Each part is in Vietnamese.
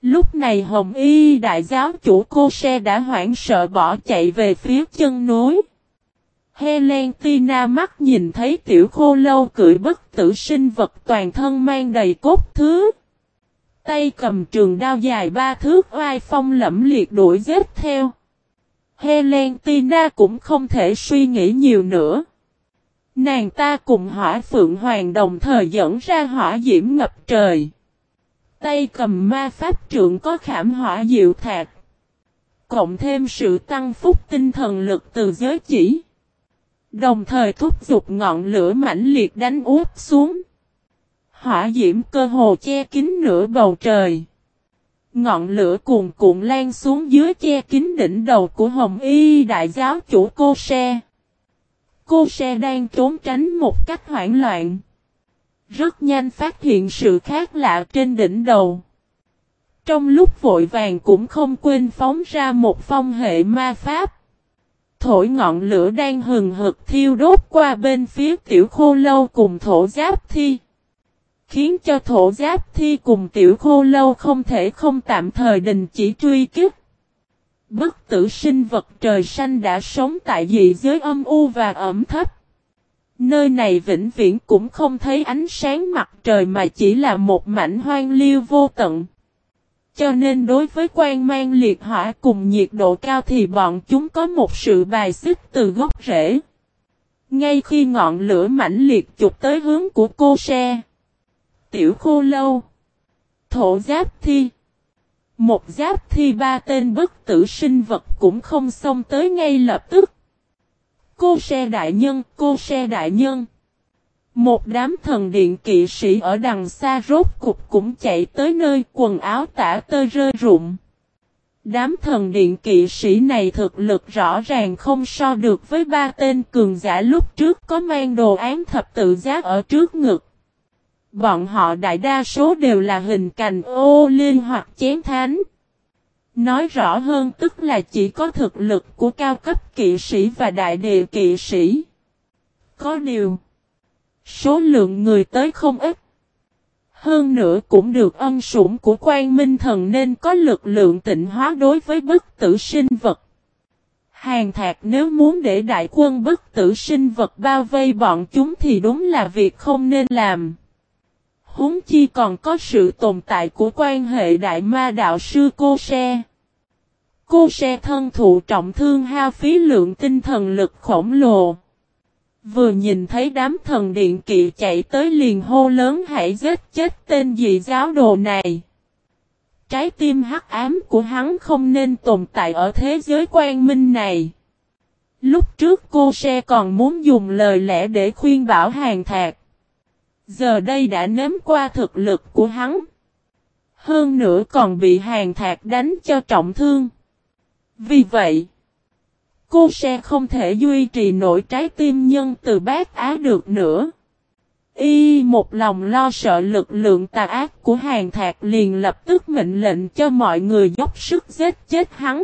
Lúc này Hồng Y đại giáo chủ Cô Se đã hoảng sợ bỏ chạy về phía chân núi. Helentina mắt nhìn thấy tiểu khô lâu cưỡi bất tử sinh vật toàn thân mang đầy cốt thứ. Tay cầm trường đao dài 3 thước oai phong lẫm liệt đuổi giết theo. Helentina cũng không thể suy nghĩ nhiều nữa. Nàng ta cùng Hỏa Phượng Hoàng đồng thời dẫn ra hỏa diễm ngập trời. Tay cầm ma pháp trượng có khảm hỏa diệu thạch. Cộng thêm sự tăng phúc tinh thần lực từ giới chỉ. Đồng thời thúc giục ngọn lửa mãnh liệt đánh úp xuống. Hỏa diễm cơ hồ che kín nửa bầu trời. Ngọn lửa cuồn cuộn lan xuống dưới che kín đỉnh đầu của Hồng Y đại giáo chủ Cô Se. Cô Se đang trốn tránh một cách hoảng loạn. Rất nhanh phát hiện sự khác lạ trên đỉnh đầu. Trong lúc vội vàng cũng không quên phóng ra một phong hệ ma pháp. Thổi ngọn lửa đang hừng hực thiêu đốt qua bên phía tiểu khô lâu cùng thổ giáp thi. Khiến cho thổ giáp thi cùng tiểu khô lâu không thể không tạm thời đình chỉ truy kích. Bất tử sinh vật trời xanh đã sống tại dị giới âm u và ẩm thấp. Nơi này vĩnh viễn cũng không thấy ánh sáng mặt trời mà chỉ là một mảnh hoang liêu vô tận. Cho nên đối với quang mang liệt hỏa cùng nhiệt độ cao thì bọn chúng có một sự bài xích từ gốc rễ. Ngay khi ngọn lửa mãnh liệt chụp tới hướng của Cô Se, tiểu khô lâu, thổ giáp thi, một giáp thi 3 tên bất tử sinh vật cũng không xông tới ngay lập tức. Cô Se đại nhân, Cô Se đại nhân. Một đám thần điện kỵ sĩ ở đằng xa rốt cục cũng chạy tới nơi quần áo tả tơi rơi rụng. Đám thần điện kỵ sĩ này thực lực rõ ràng không so được với 3 tên cường giả lúc trước có mang đồ án thập tự giá ở trước ngực. Bọn họ đại đa số đều là hình cành ô liên hoặc chén thánh. Nói rõ hơn tức là chỉ có thực lực của cao cấp kỵ sĩ và đại địa kỵ sĩ. Có điều, số lượng người tới không ít. Hơn nữa cũng được ân sủng của Quan Minh Thần nên có lực lượng tịnh hóa đối với bất tử sinh vật. Hàng Thạc nếu muốn để đại quân bất tử sinh vật bao vây bọn chúng thì đúng là việc không nên làm. Huống chi còn có sự tồn tại của quan hệ đại ma đạo sư Cô Se. Cô Se thân thụ trọng thương hao phí lượng tinh thần lực khổng lồ. Vừa nhìn thấy đám thần điện kỵ chạy tới liền hô lớn hãy giết chết tên dị giáo đồ này. Trái tim hắc ám của hắn không nên tồn tại ở thế giới quang minh này. Lúc trước Cô Se còn muốn dùng lời lẽ để khuyên bảo Hàng Thạc. Giờ đây đã nếm qua thực lực của hắn. Hơn nữa còn bị Hàng Thạc đánh cho trọng thương. Vì vậy, Cô Se không thể duy trì nổi trái tim nhân từ bát á được nữa. Y một lòng lo sợ lực lượng tà ác của Hàng Thạc liền lập tức mệnh lệnh cho mọi người dốc sức giết chết hắn.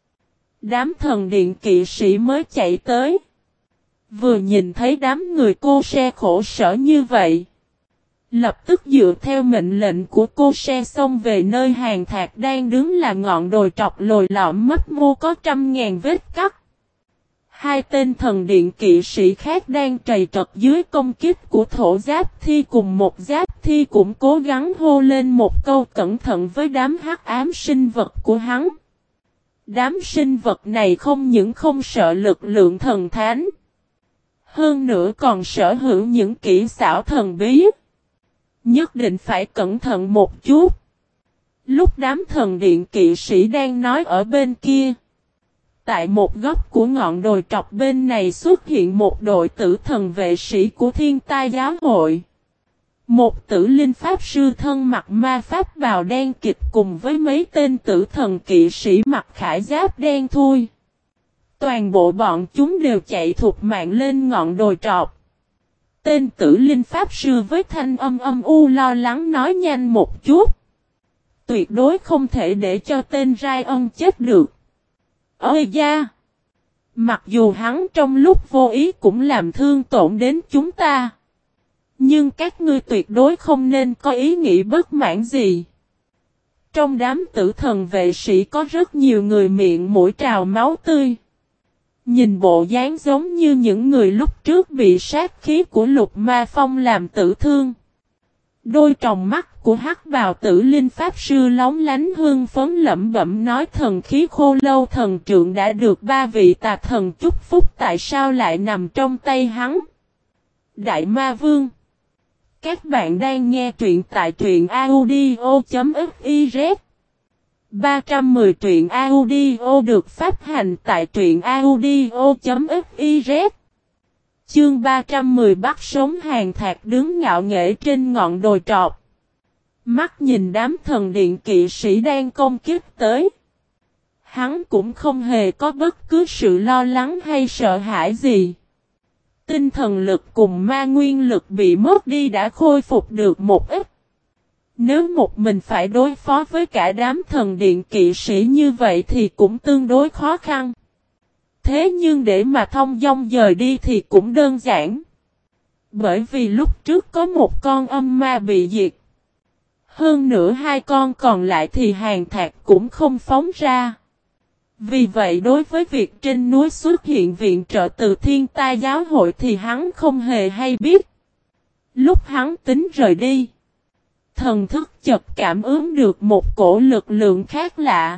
Đám thần điện kỵ sĩ mới chạy tới. Vừa nhìn thấy đám người Cô Se khổ sở như vậy. Lập tức dựa theo mệnh lệnh của Cô Se xông về nơi Hàng Thạc đang đứng là ngọn đồi trọc lồi lõm mấp mô có 100.000 vết cắt. Hai tên thần điện kỵ sĩ khác đang trầy trật dưới công kích của thổ giáp thi cùng một giáp thi cũng cố gắng hô lên một câu cẩn thận với đám hắc ám sinh vật của hắn. Đám sinh vật này không những không sợ lực lượng thần thánh, hơn nữa còn sở hữu những kỹ xảo thần bí. Nhất định phải cẩn thận một chút. Lúc đám thần điện kỵ sĩ đang nói ở bên kia, tại một góc của ngọn đồi trọc bên này xuất hiện một đội tử thần vệ sĩ của Thiên Tai giáo hội. Một tử linh pháp sư thân mặc ma pháp bào đen kịch cùng với mấy tên tử thần kỵ sĩ mặc khải giáp đen thui. Toàn bộ bọn chúng đều chạy thục mạng lên ngọn đồi trọc. Tên tử linh pháp sư với thanh âm âm u lo lắng nói nhanh một chút. Tuyệt đối không thể để cho tên Ryan chết được. Ôi da! Mặc dù hắn trong lúc vô ý cũng làm thương tổn đến chúng ta. Nhưng các ngươi tuyệt đối không nên có ý nghĩ bất mãn gì. Trong đám tử thần vệ sĩ có rất nhiều người miệng mũi trào máu tươi. Nhìn bộ dáng giống như những người lúc trước bị sát khí của Lục Ma Phong làm tử thương. Đôi tròng mắt của Hắc Bào Tử Linh Pháp Sư lóng lánh hương phấn lẩm bẩm nói thần khí Khô Lâu thần trượng đã được 3 vị tà thần chúc phúc, tại sao lại nằm trong tay hắn? Đại Ma Vương. Các bạn đang nghe truyện tại truyện audio.fiz. 310 truyện audio được phát hành tại truyện audio.fiz. Chương 310 bắt sống Hàn Thạc đứng ngạo nghễ trên ngọn đồi trọc. Mắt nhìn đám thần điện kỵ sĩ đang công kích tới. Hắn cũng không hề có bất cứ sự lo lắng hay sợ hãi gì. Tinh thần lực cùng ma nguyên lực bị mất đi đã khôi phục được một ít. Nếu một mình phải đối phó với cả đám thần điện kỵ sĩ như vậy thì cũng tương đối khó khăn. Thế nhưng để mà thông dong dời đi thì cũng đơn giản. Bởi vì lúc trước có một con âm ma bị diệt. Hơn nữa 2 con còn lại thì Hàn Thạc cũng không phóng ra. Vì vậy đối với việc trên núi xuất hiện viện trợ từ Thiên Tai giáo hội thì hắn không hề hay biết. Lúc hắn tính rời đi, thần thức chợt cảm ứng được một cổ lực lượng khác lạ.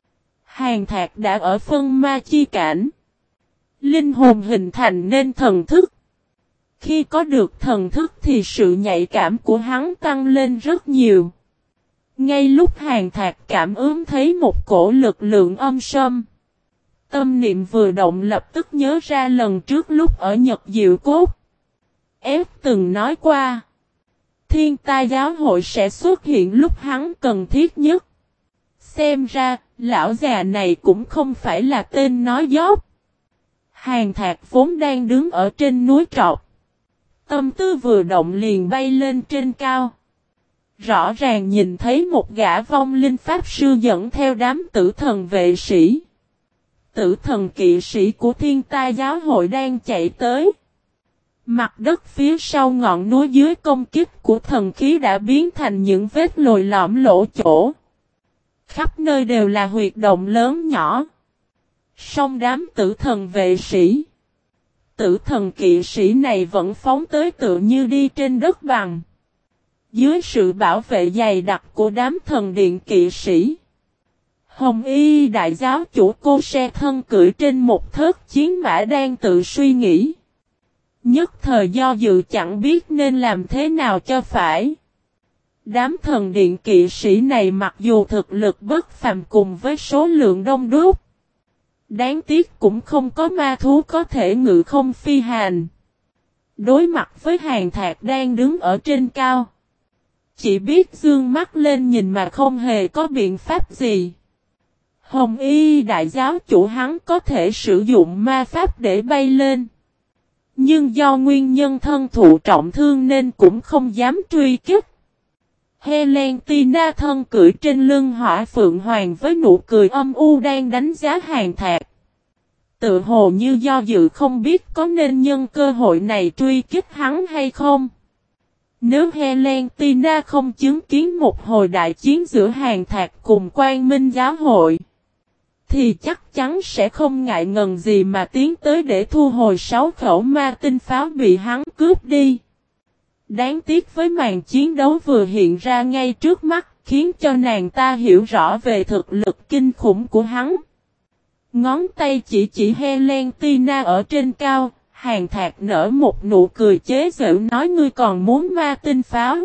Hàn Thạc đã ở phân ma chi cảnh. Linh hồn hình thành nên thần thức. Khi có được thần thức thì sự nhạy cảm của hắn tăng lên rất nhiều. Ngay lúc Hàn Thạc cảm ứng thấy một cổ lực lượng âm sâm. Tâm niệm vừa động lập tức nhớ ra lần trước lúc ở Nhật Diệu Cốt. Từng nói qua. Thiên Tai giáo hội sẽ xuất hiện lúc hắn cần thiết nhất. Xem ra, lão già này cũng không phải là tên nói dốt. Hàn Thạc vốn đang đứng ở trên núi trọc. Tâm tư vừa động liền bay lên trên cao. Rõ ràng nhìn thấy một gã vong linh pháp sư dẫn theo đám tử thần vệ sĩ. Tử thần kỵ sĩ của Thiên Tai giáo hội đang chạy tới. Mặt đất phía sau ngọn núi dưới công kích của thần khí đã biến thành những vết lồi lõm lỗ chỗ. Khắp nơi đều là huyệt động lớn nhỏ. Song đám tử thần vệ sĩ, tử thần kỵ sĩ này vẫn phóng tới tựa như đi trên đất bằng. Dưới sự bảo vệ dày đặc của đám thần điện kỵ sĩ, Hồng Y đại giáo chủ Cô Se thân cưỡi trên một thớt chiến mã đang tự suy nghĩ. Nhất thời do dự chẳng biết nên làm thế nào cho phải. Đám thần điện kỵ sĩ này mặc dù thực lực bất phàm cùng với số lượng đông đúc, đáng tiếc cũng không có ma thú có thể ngự không phi hành. Đối mặt với Hàn Thạc đang đứng ở trên cao, chỉ biết dương mắt lên nhìn mà không hề có biện pháp gì. Hồng Y đại giáo chủ hắn có thể sử dụng ma pháp để bay lên. Nhưng do nguyên nhân thân thụ trọng thương nên cũng không dám truy kích. Helentina thân cưỡi trên lưng hỏa phượng hoàng với nụ cười âm u đang đánh giá Hàn Thạc. Tự hồ như do dự không biết có nên nhân cơ hội này truy kích hắn hay không. Nếu Helentina không chứng kiến một hồi đại chiến giữa Hàn Thạc cùng Quang Minh giáo hội, thì chắc chắn sẽ không ngại ngần gì mà tiến tới để thu hồi 6 khẩu ma tinh pháo bị hắn cướp đi. Đáng tiếc với màn chiến đấu vừa hiện ra ngay trước mắt, khiến cho nàng ta hiểu rõ về thực lực kinh khủng của hắn. Ngón tay chỉ Helentina ở trên cao, Hàn Thạc nở một nụ cười chế giễu nói ngươi còn muốn ma tinh pháo.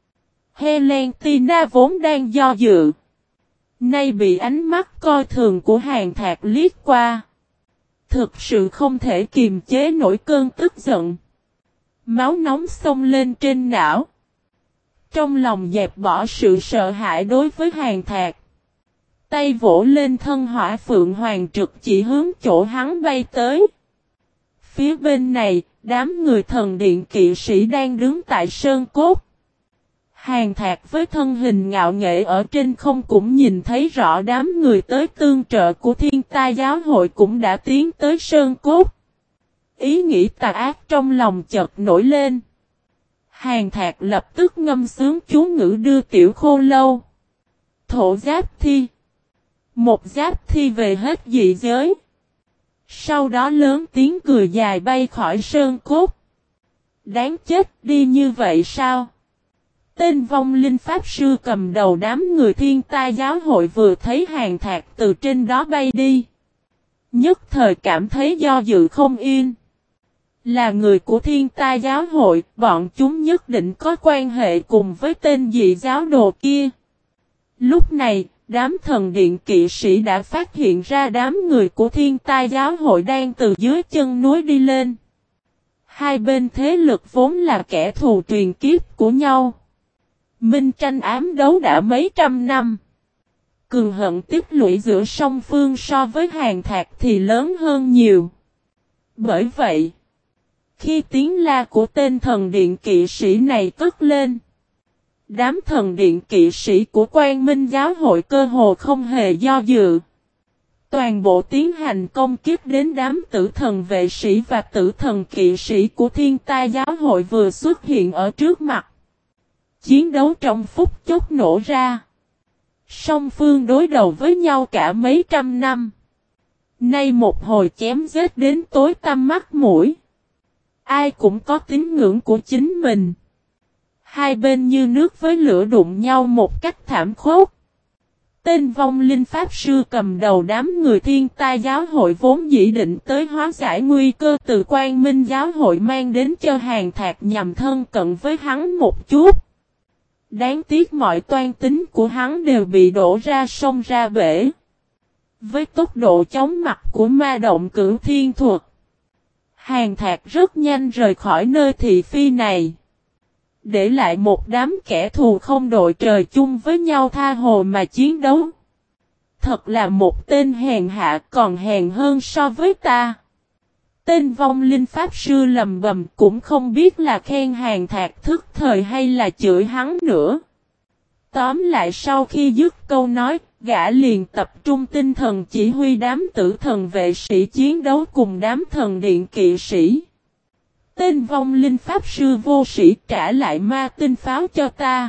Helentina vốn đang do dự, nay bị ánh mắt coi thường của Hàn Thạc liếc qua. Thực sự không thể kiềm chế nổi cơn tức giận. Máu nóng xông lên trên não. Trong lòng dẹp bỏ sự sợ hãi đối với Hàn Thạc. Tay vỗ lên thân hỏa phượng hoàng trực chỉ hướng chỗ hắn bay tới. Phía bên này, đám người thần điện kỵ sĩ đang đứng tại sơn cốt. Hàn Thạc với thân hình ngạo nghễ ở trên không cũng nhìn thấy rõ đám người tới tương trợ của Thiên Tai giáo hội cũng đã tiến tới sơn cốt. Ý nghĩ tà ác trong lòng chợt nổi lên. Hàn Thạc lập tức ngâm sướng chú ngữ đưa Tiểu Khô Lâu, thổ giáp thi. Một giáp thi về hết dị giới. Sau đó lớn tiếng cười dài bay khỏi sơn cốt. Đáng chết, đi như vậy sao? Tên vong linh pháp sư cầm đầu đám người thiên tai giáo hội vừa thấy Hàn Thạc từ trên đó bay đi. Nhất thời cảm thấy do dự không yên. Là người của thiên tai giáo hội, bọn chúng nhất định có quan hệ cùng với tên dị giáo đồ kia. Lúc này, đám thần điện kỵ sĩ đã phát hiện ra đám người của thiên tai giáo hội đang từ dưới chân núi đi lên. Hai bên thế lực vốn là kẻ thù truyền kiếp của nhau. Minh tranh ám đấu đã mấy trăm năm. Cường hận tích lũy giữa song phương so với Hàn Thạc thì lớn hơn nhiều. Bởi vậy, khi tiếng la của tên thần điện kỵ sĩ này cất lên, đám thần điện kỵ sĩ của Quang Minh giáo hội cơ hồ không hề do dự. Toàn bộ tiến hành công kích đến đám tử thần vệ sĩ và tử thần kỵ sĩ của thiên tai giáo hội vừa xuất hiện ở trước mặt. Chiến đấu trong phút chốc nổ ra. Song phương đối đầu với nhau cả mấy trăm năm. Nay một hồi chém giết đến tối tăm mắt mũi. Ai cũng có tín ngưỡng của chính mình. Hai bên như nước với lửa đụng nhau một cách thảm khốc. Tên vong linh pháp sư cầm đầu đám người thiên tai giáo hội vốn dĩ định tới hóa giải nguy cơ từ Quang Minh giáo hội mang đến cho Hàn Thạc nhằm thân cận với hắn một chút. Đáng tiếc mọi toan tính của hắn đều bị đổ ra sông ra bể. Với tốc độ chóng mặt của ma động cửu thiên thuật, Hàn Thạc rất nhanh rời khỏi nơi thị phi này. Để lại một đám kẻ thù không đội trời chung với nhau tha hồ mà chiến đấu. Thật là một tên hèn hạ, còn hèn hơn so với ta. Tên vong linh pháp sư lầm bầm cũng không biết là khen Hàn Thạc thức thời hay là chửi hắn nữa. Tóm lại sau khi dứt câu nói, gã liền tập trung tinh thần chỉ huy đám tử thần vệ sĩ chiến đấu cùng đám thần điện kỵ sĩ. Tên vong linh pháp sư vô sĩ trả lại ma tinh pháo cho ta.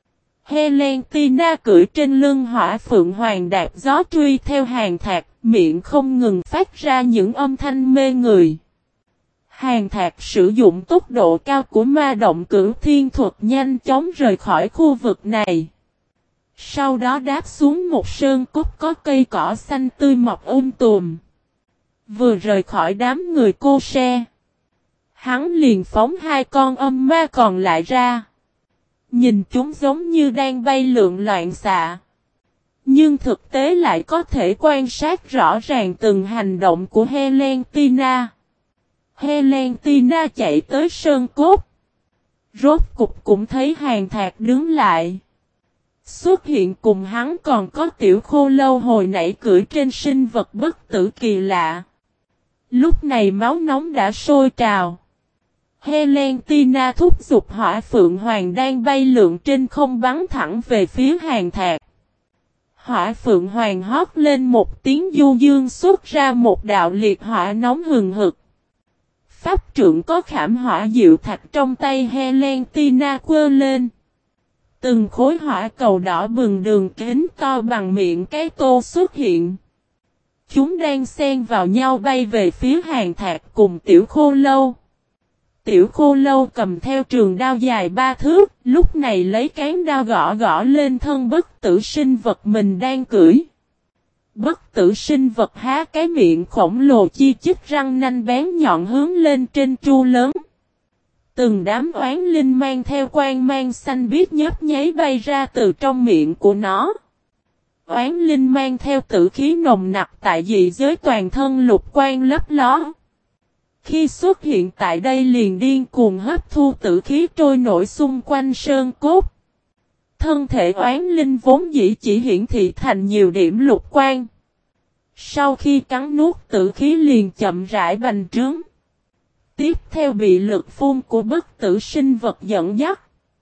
Helentina cưỡi trên lưng hỏa phượng hoàng đạp gió truy theo Hàn Thạc, miệng không ngừng phát ra những âm thanh mê người. Hàn Thạc sử dụng tốc độ cao của ma động cửu thiên thuật nhanh chóng rời khỏi khu vực này. Sau đó đáp xuống một sơn cốt có cây cỏ xanh tươi mọc tùm. Vừa rời khỏi đám người cô xe, hắn liền phóng hai con âm ma còn lại ra. Nhìn chúng giống như đang bay lượn loạn xạ. Nhưng thực tế lại có thể quan sát rõ ràng từng hành động của Helentina. Helentina chạy tới sơn cốt. Rốt cục cũng thấy Hàn Thạc đứng lại. Xuất hiện cùng hắn còn có tiểu khô lâu hồi nãy cưỡi trên sinh vật bất tử kỳ lạ. Lúc này máu nóng đã sôi trào. Helentina thúc giục hỏa phượng hoàng đang bay lượn trên không bắn thẳng về phía Hàn Thạc. Hỏa phượng hoàng hót lên một tiếng du dương xuất ra một đạo liệt hỏa nóng hừng hực. Pháp trượng có khảm hỏa diệu thạch trong tay Helentina quơ lên. Từng khối hỏa cầu đỏ bừng đường kính to bằng miệng cái tô xuất hiện. Chúng đang xen vào nhau bay về phía Hàn Thạc cùng tiểu khô lâu. Tiểu khô lâu cầm theo trường đao dài 3 thước, lúc này lấy cán đao gõ gõ lên thân bất tử sinh vật mình đang cưỡi. Bất tử sinh vật há cái miệng khổng lồ chi chít răng nanh bén nhọn hướng lên trên tru lớn. Từng đám oán linh mang theo quang mang xanh biếc nhấp nháy bay ra từ trong miệng của nó. Oán linh mang theo tử khí nồng nặc tại dị giới toàn thân lục quang lấp ló. Khi xuất hiện tại đây liền điên cuồng hấp thu tử khí trôi nổi xung quanh sơn cốt. Thân thể oán linh vốn dĩ chỉ hiển thị thành nhiều điểm lục quang. Sau khi cắn nuốt tử khí liền chậm rãi bành trướng. Tiếp theo bị lực phun của bất tử sinh vật dẫn dắt.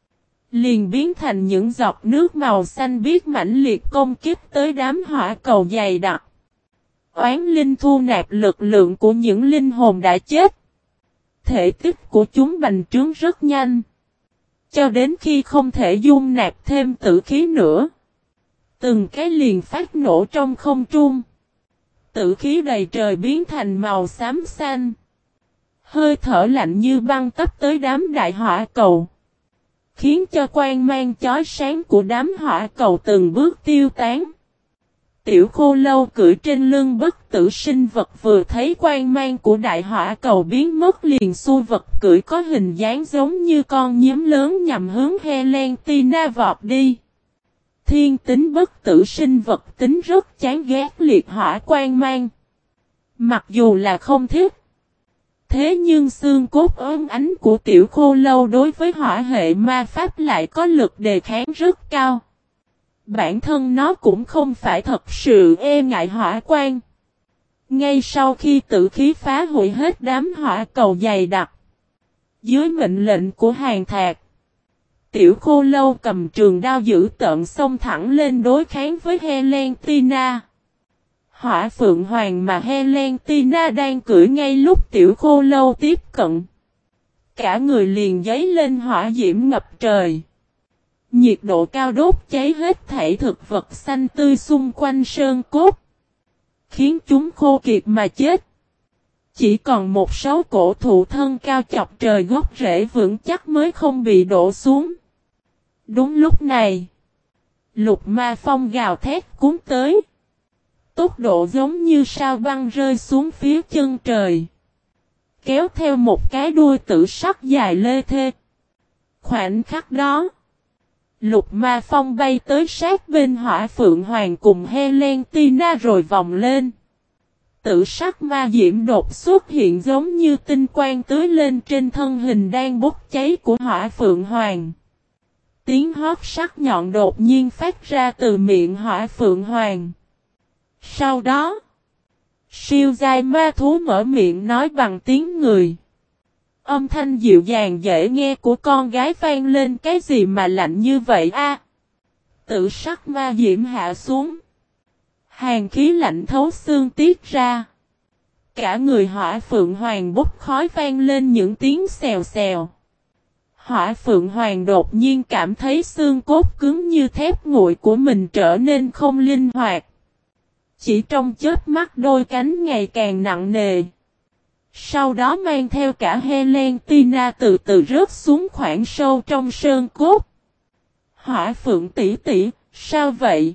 Liền biến thành những giọt nước màu xanh biếc mãnh liệt công kích tới đám hỏa cầu dày đặc. Oán linh thu nạp lực lượng của những linh hồn đã chết. Thể tích của chúng bành trướng rất nhanh. Cho đến khi không thể dung nạp thêm tử khí nữa. Từng cái liền phát nổ trong không trung. Tử khí đầy trời biến thành màu xám xanh. Hơi thở lạnh như băng tấp tới đám đại hỏa cầu. Khiến cho quang mang chói sáng của đám hỏa cầu từng bước tiêu tán. Tiểu Khô Lâu cưỡi trên lưng bất tử sinh vật vừa thấy quang mang của đại hỏa cầu biến mất liền xua vật cưỡi có hình dáng giống như con nhím lớn nhằm hướng Helena vọt đi. Thiên tính bất tử sinh vật tính rất chán ghét liệt hỏa quang mang. Mặc dù là không thích. Thế nhưng xương cốt ốm ánh của Tiểu Khô Lâu đối với hỏa hệ ma pháp lại có lực đề kháng rất cao. Bản thân nó cũng không phải thật sự e ngại hỏa quang. Ngay sau khi tử khí phá hủy hết đám hỏa cầu dày đặc. Dưới mệnh lệnh của Hàn Thạc. Tiểu Khô Lâu cầm trường đao giữ tợn xông thẳng lên đối kháng với Helena. Hỏa Phượng Hoàng mà Helena đang cưỡi ngay lúc Tiểu Khô Lâu tiếp cận. Cả người liền giấy lên hỏa diễm ngập trời. Nhiệt độ cao đốt cháy hết thảy thực vật xanh tươi xung quanh sơn cốt. Khiến chúng khô kiệt mà chết. Chỉ còn một số cổ thụ thân cao chọc trời gốc rễ vững chắc mới không bị đổ xuống. Đúng lúc này. Lục ma phong gào thét cuốn tới. Tốc độ giống như sao băng rơi xuống phía chân trời. Kéo theo một cái đuôi tử sắc dài lê thê. Khoảnh khắc đó. Lục ma phong bay tới sát bên Hỏa Phượng Hoàng cùng Helena rồi vòng lên. Tử sắc ma diễm đột xuất hiện giống như tinh quang tưới lên trên thân hình đang bốc cháy của Hỏa Phượng Hoàng. Tiếng hót sắc nhọn đột nhiên phát ra từ miệng Hỏa Phượng Hoàng. Sau đó, siêu giai ma thú mở miệng nói bằng tiếng người. Âm thanh dịu dàng dễ nghe của con gái vang lên cái gì mà lạnh như vậy a? Tử sắc ma diễm hạ xuống. Hàn khí lạnh thấu xương tiết ra. Cả người Hỏa Phượng Hoàng bốc khói vang lên những tiếng xèo xèo. Hỏa Phượng Hoàng đột nhiên cảm thấy xương cốt cứng như thép nguội của mình trở nên không linh hoạt. Chỉ trong chớp mắt đôi cánh ngày càng nặng nề. Sau đó mang theo cả Helena từ từ rớt xuống khoảng sâu trong sơn cốt. Hỏa Phượng tỷ tỷ, sao vậy?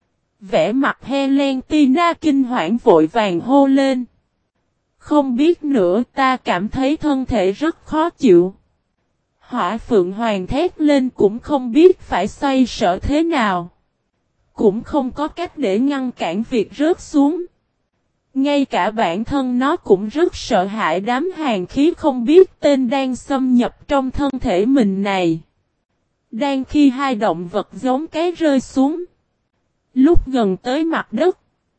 Vẻ mặt Helena kinh hoảng vội vàng hô lên. Không biết nữa, ta cảm thấy thân thể rất khó chịu. Hỏa Phượng Hoàng thét lên cũng không biết phải xoay sở thế nào. Cũng không có cách để ngăn cản việc rớt xuống. Ngay cả bản thân nó cũng rất sợ hãi đám hàn khí không biết tên đang xâm nhập trong thân thể mình này. Đang khi hai động vật giống cái rơi xuống. Lúc gần tới mặt đất.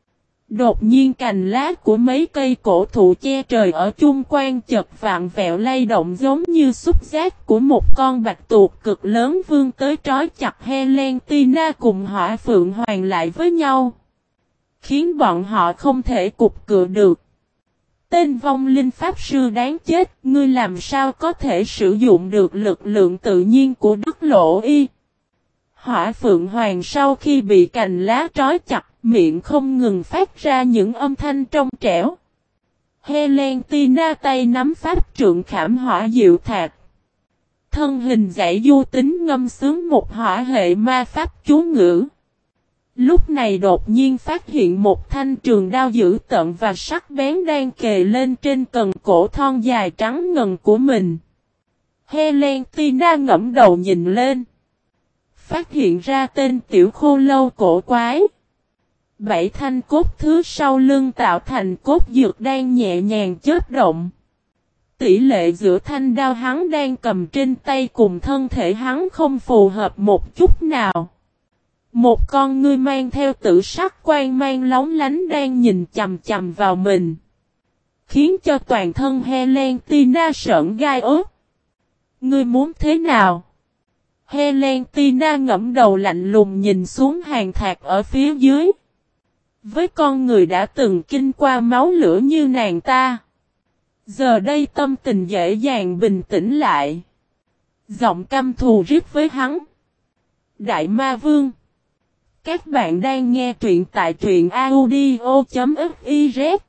Đột nhiên cành lá của mấy cây cổ thụ che trời ở chung quanh chợt vạn vẹo lay động giống như xúc giác của một con bạch tuộc cực lớn vươn tới trói chặt Helena cùng Hỏa Phượng Hoàng lại với nhau. Khiến bọn họ không thể cục cựa được. Tên vong linh pháp sư đáng chết, ngươi làm sao có thể sử dụng được lực lượng tự nhiên của Đức Lỗ Y. Hỏa Phượng Hoàng sau khi bị cành lá trói chặt, miệng không ngừng phát ra những âm thanh trong trẻo. Helena tay nắm pháp trượng khảm hỏa diệu thạch. Thân hình dãy du tính ngâm sướng một hỏa hệ ma pháp chú ngữ. Lúc này đột nhiên phát hiện một thanh trường đao dữ tợn và sắc bén đang kề lên trên cần cổ thon dài trắng ngần của mình. Helena ngẫm đầu nhìn lên. Phát hiện ra tên Tiểu Khô Lâu cổ quái. 7 thanh cốt thứ sau lưng tạo thành cốt dược đang nhẹ nhàng chớp động. Tỷ lệ giữa thanh đao hắn đang cầm trên tay cùng thân thể hắn không phù hợp một chút nào. Một con ngươi mang theo tử sắc quang mang lóng lánh đang nhìn chằm chằm vào mình. Khiến cho toàn thân Helena sởn gai ốt. Ngươi muốn thế nào? Helena ngẫm đầu lạnh lùng nhìn xuống Hàn Thạc ở phía dưới. Với con người đã từng kinh qua máu lửa như nàng ta. Giờ đây tâm tình dễ dàng bình tĩnh lại. Giọng căm thù rít với hắn. Đại Ma Vương. Các bạn đang nghe truyện tại truyện audio.fiz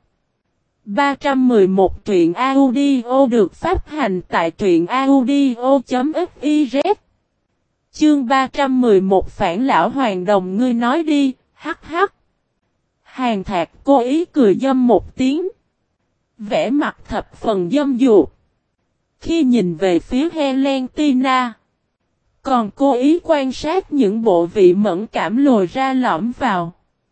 311 truyện audio được phát hành tại truyện audio.fiz. Chương 311 Phản lão hoàng đồng ngươi nói đi, hắc hắc. Hàn Thạc cố ý cười dâm một tiếng. Vẻ mặt thập phần dâm dụt. Khi nhìn về phía Helena, còn cố ý quan sát những bộ vị mẫn cảm lồi ra lõm vào.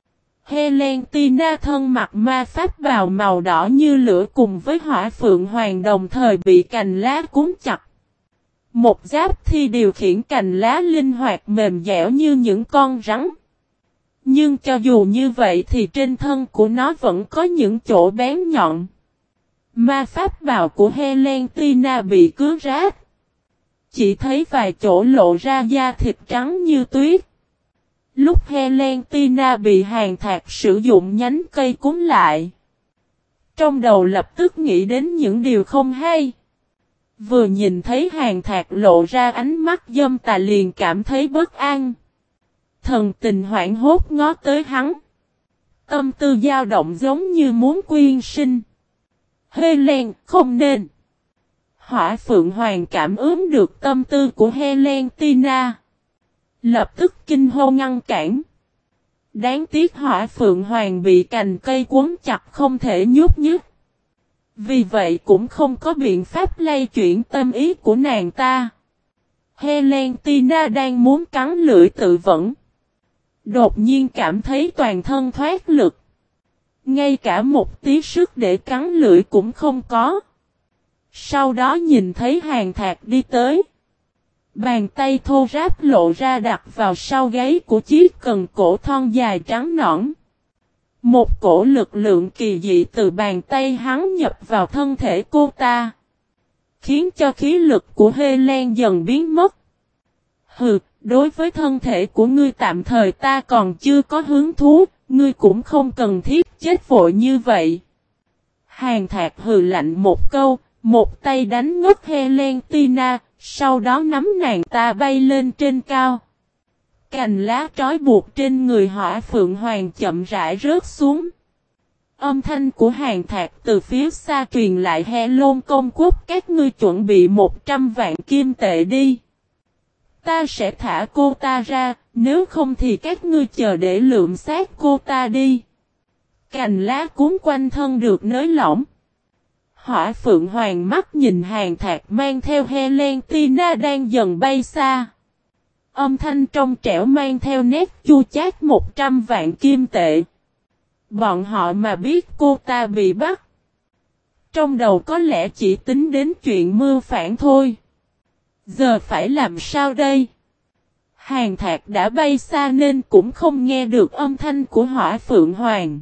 Helena thân mặc ma pháp bào màu đỏ như lửa cùng với hỏa phượng hoàng đồng thời bị cành lá cuốn chặt. Một giáp thi điều khiển cành lá linh hoạt mềm dẻo như những con rắn. Nhưng cho dù như vậy thì trên thân của nó vẫn có những chỗ bén nhọn. Ma pháp bào của Helena bị cứa rách. Chỉ thấy vài chỗ lộ ra da thịt trắng như tuyết. Lúc Helena bị Hàn Thạc sử dụng nhánh cây cuốn lại, trong đầu lập tức nghĩ đến những điều không hay. Vừa nhìn thấy Hàn Thạc lộ ra ánh mắt dâm tà liền cảm thấy bất an. Thần tình hoảng hốt ngó tới hắn. Tâm tư dao động giống như muốn quyên sinh. Helen, không nên. Hỏa Phượng Hoàng cảm ứng được tâm tư của Helena, lập tức kinh hô ngăn cản. Đáng tiếc Hỏa Phượng Hoàng bị cành cây quấn chặt không thể nhúc nhích. Vì vậy cũng không có biện pháp lay chuyển tâm ý của nàng ta. Helena đang muốn cắn lưỡi tự vẫn. Đột nhiên cảm thấy toàn thân thoát lực. Ngay cả một tí sức để cắn lưỡi cũng không có. Sau đó nhìn thấy Hàn Thạc đi tới. Bàn tay thô ráp lộ ra đặt vào sau gáy của chiếc cần cổ thon dài trắng nõn. Một cổ lực lượng kỳ dị từ bàn tay hắn nhập vào thân thể cô ta, khiến cho khí lực của Helen dần biến mất. Hừ, đối với thân thể của ngươi tạm thời ta còn chưa có hứng thú, ngươi cũng không cần thiết chết vội như vậy. Hàn Thạc hừ lạnh một câu, một tay đánh ngất Helena, sau đó nắm nàng ta bay lên trên cao. Cành lá trói buộc trên người Hỏa Phượng Hoàng chậm rãi rớt xuống. Âm thanh của Hàn Thạc từ phía xa truyền lại: Hello công quốc, các ngươi chuẩn bị 100 vạn kim tệ đi. Ta sẽ thả cô ta ra, nếu không thì các ngươi chờ để lượm xác cô ta đi. Cành lá cuốn quanh thân được nới lỏng. Hỏa Phượng Hoàng mắt nhìn Hàn Thạc mang theo Helena đang dần bay xa. Âm thanh trong trẻo mang theo nét chua chát: 100 vạn kim tệ. Bọn họ mà biết cô ta bị bắt, trong đầu có lẽ chỉ tính đến chuyện mưu phản thôi. Giờ phải làm sao đây? Hàn Thạc đã bay xa nên cũng không nghe được âm thanh của Hỏa Phượng Hoàng.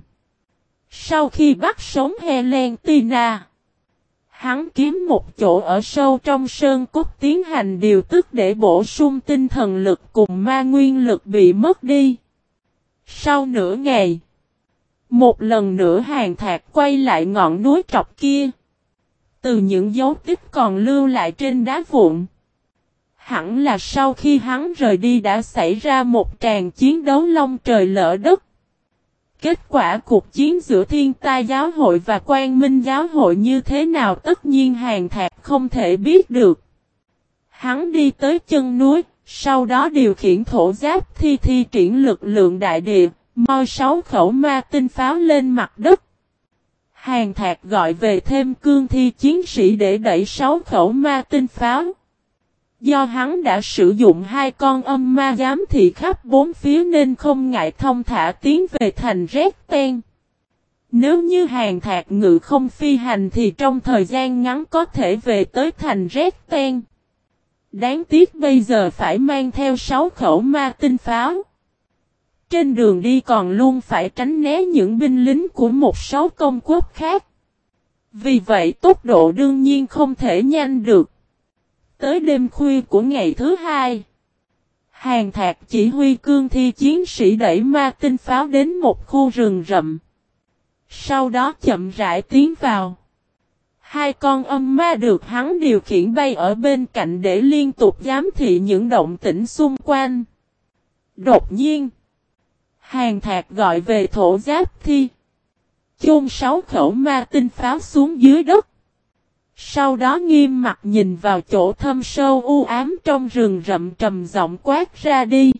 Sau khi bắt sống Helena, hắn kiếm một chỗ ở sâu trong sơn cốt tiến hành điều tức để bổ sung tinh thần lực cùng ma nguyên lực bị mất đi. Sau nửa ngày, một lần nữa Hàn Thạc quay lại ngọn núi trọc kia. Từ những dấu tích còn lưu lại trên đá vụn, hẳn là sau khi hắn rời đi đã xảy ra một tràng chiến đấu long trời lỡ đất. Kết quả cuộc chiến giữa Thiên Tai Giáo hội và Quang Minh Giáo hội như thế nào tất nhiên Hàn Thạc không thể biết được. Hắn đi tới chân núi, sau đó điều khiển thổ giáp thi triển lực lượng đại địa, moi 6 khẩu ma tinh pháo lên mặt đất. Hàn Thạc gọi về thêm cương thi chiến sĩ để đẩy 6 khẩu ma tinh pháo. Do hắn đã sử dụng 2 con âm ma giám thị khắp 4 phía nên không ngại thông thả tiến về thành Rét Ten. Nếu như Hàn Thạc ngự không phi hành thì trong thời gian ngắn có thể về tới thành Rét Ten. Đáng tiếc bây giờ phải mang theo 6 khẩu ma tinh pháo. Trên đường đi còn luôn phải tránh né những binh lính của một số công quốc khác. Vì vậy tốc độ đương nhiên không thể nhanh được. Tới đêm khuya của ngày thứ 2, Hàn Thạc chỉ huy cương thi chiến sĩ đẩy ma tinh pháo đến một khu rừng rậm. Sau đó chậm rãi tiến vào. 2 con âm ma được hắn điều khiển bay ở bên cạnh để liên tục giám thị những động tĩnh xung quanh. Đột nhiên, Hàn Thạc gọi về Thổ Giáp Thi. Chôn 6 khẩu ma tinh pháo xuống dưới đất. Sau đó nghiêm mặt nhìn vào chỗ thâm sâu u ám trong rừng rậm trầm giọng quát ra đi.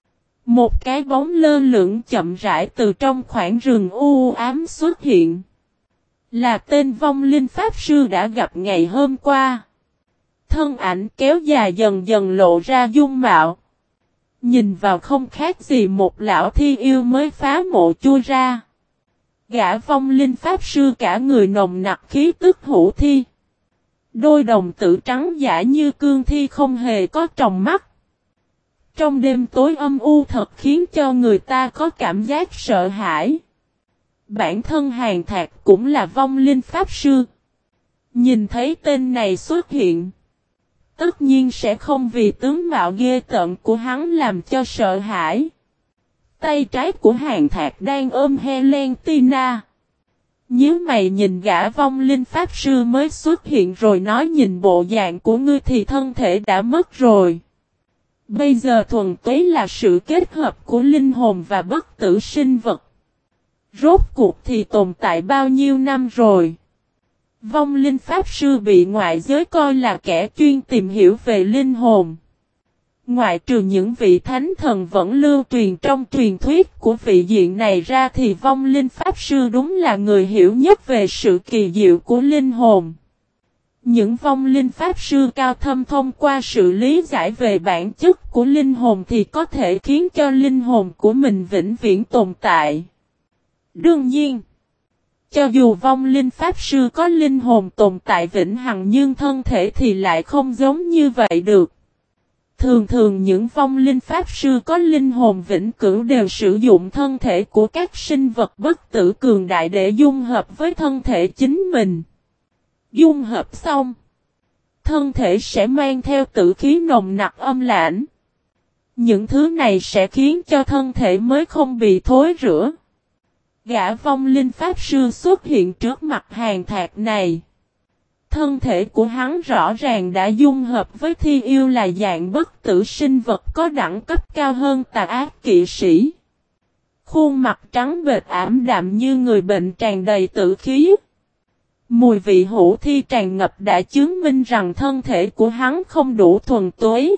Một cái bóng lơ lửng chậm rãi từ trong khoảng rừng u ám xuất hiện. Là tên vong linh pháp sư đã gặp ngày hôm qua. Thân ảnh kéo dài dần dần lộ ra dung mạo. Nhìn vào không khác gì một lão thi yêu mới phá mộ chui ra. Gã vong linh pháp sư cả người nồng nặc khí tức hữu thi. Đôi đồng tử trắng giả như cương thi không hề có tròng mắt. Trong đêm tối âm u thật khiến cho người ta có cảm giác sợ hãi. Bản thân Hàn Thạc cũng là vong linh pháp sư. Nhìn thấy tên này xuất hiện. Tất nhiên sẽ không vì tướng mạo ghê tởm của hắn làm cho sợ hãi. Tay trái của Hàn Thạc đang ôm Helena. Nhớ mày nhìn gã vong linh pháp sư mới xuất hiện rồi nói nhìn bộ dạng của ngươi thì thân thể đã mất rồi. Bây giờ thuần túy là sự kết hợp của linh hồn và bất tử sinh vật. Rốt cuộc thì tồn tại bao nhiêu năm rồi. Vong linh pháp sư bị ngoại giới coi là kẻ chuyên tìm hiểu về linh hồn. Ngoại trừ những vị thánh thần vẫn lưu truyền trong truyền thuyết của vị diện này ra thì vong linh pháp sư đúng là người hiểu nhất về sự kỳ diệu của linh hồn. Những vong linh pháp sư cao thâm thông qua sự lý giải về bản chất của linh hồn thì có thể khiến cho linh hồn của mình vĩnh viễn tồn tại. Đương nhiên, cho dù vong linh pháp sư có linh hồn tồn tại vĩnh hằng nhưng thân thể thì lại không giống như vậy được. Thường thường những vong linh pháp sư có linh hồn vĩnh cửu đều sử dụng thân thể của các sinh vật bất tử cường đại để dung hợp với thân thể chính mình. Dung hợp xong, thân thể sẽ mang theo tử khí nồng nặc âm lãnh. Những thứ này sẽ khiến cho thân thể mới không bị thối rữa. Gã vong linh pháp sư xuất hiện trước mặt Hàn Thạc này. Thân thể của hắn rõ ràng đã dung hợp với thi yêu là dạng bất tử sinh vật có đẳng cấp cao hơn tà ác kỵ sĩ. Khuôn mặt trắng bệch ảm đạm như người bệnh tràn đầy tử khí. Mùi vị hữu thi tràn ngập đã chứng minh rằng thân thể của hắn không đủ thuần túy.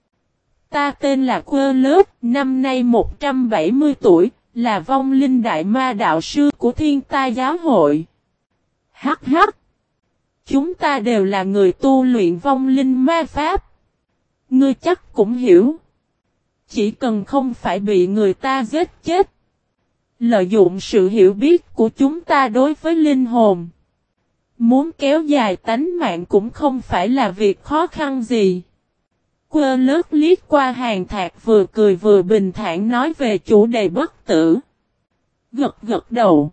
Ta tên là Quơ Lớp, năm nay 170 tuổi, là vong linh đại ma đạo sư của Thiên Tai Giáo hội. Hắc hắc! Chúng ta đều là người tu luyện vong linh ma pháp. Ngươi chắc cũng hiểu. Chỉ cần không phải bị người ta giết chết. Lợi dụng sự hiểu biết của chúng ta đối với linh hồn. Muốn kéo dài tánh mạng cũng không phải là việc khó khăn gì. Quơ Lớp liếc qua Hàn Thạc vừa cười vừa bình thản nói về chủ đề bất tử. Gật gật đầu.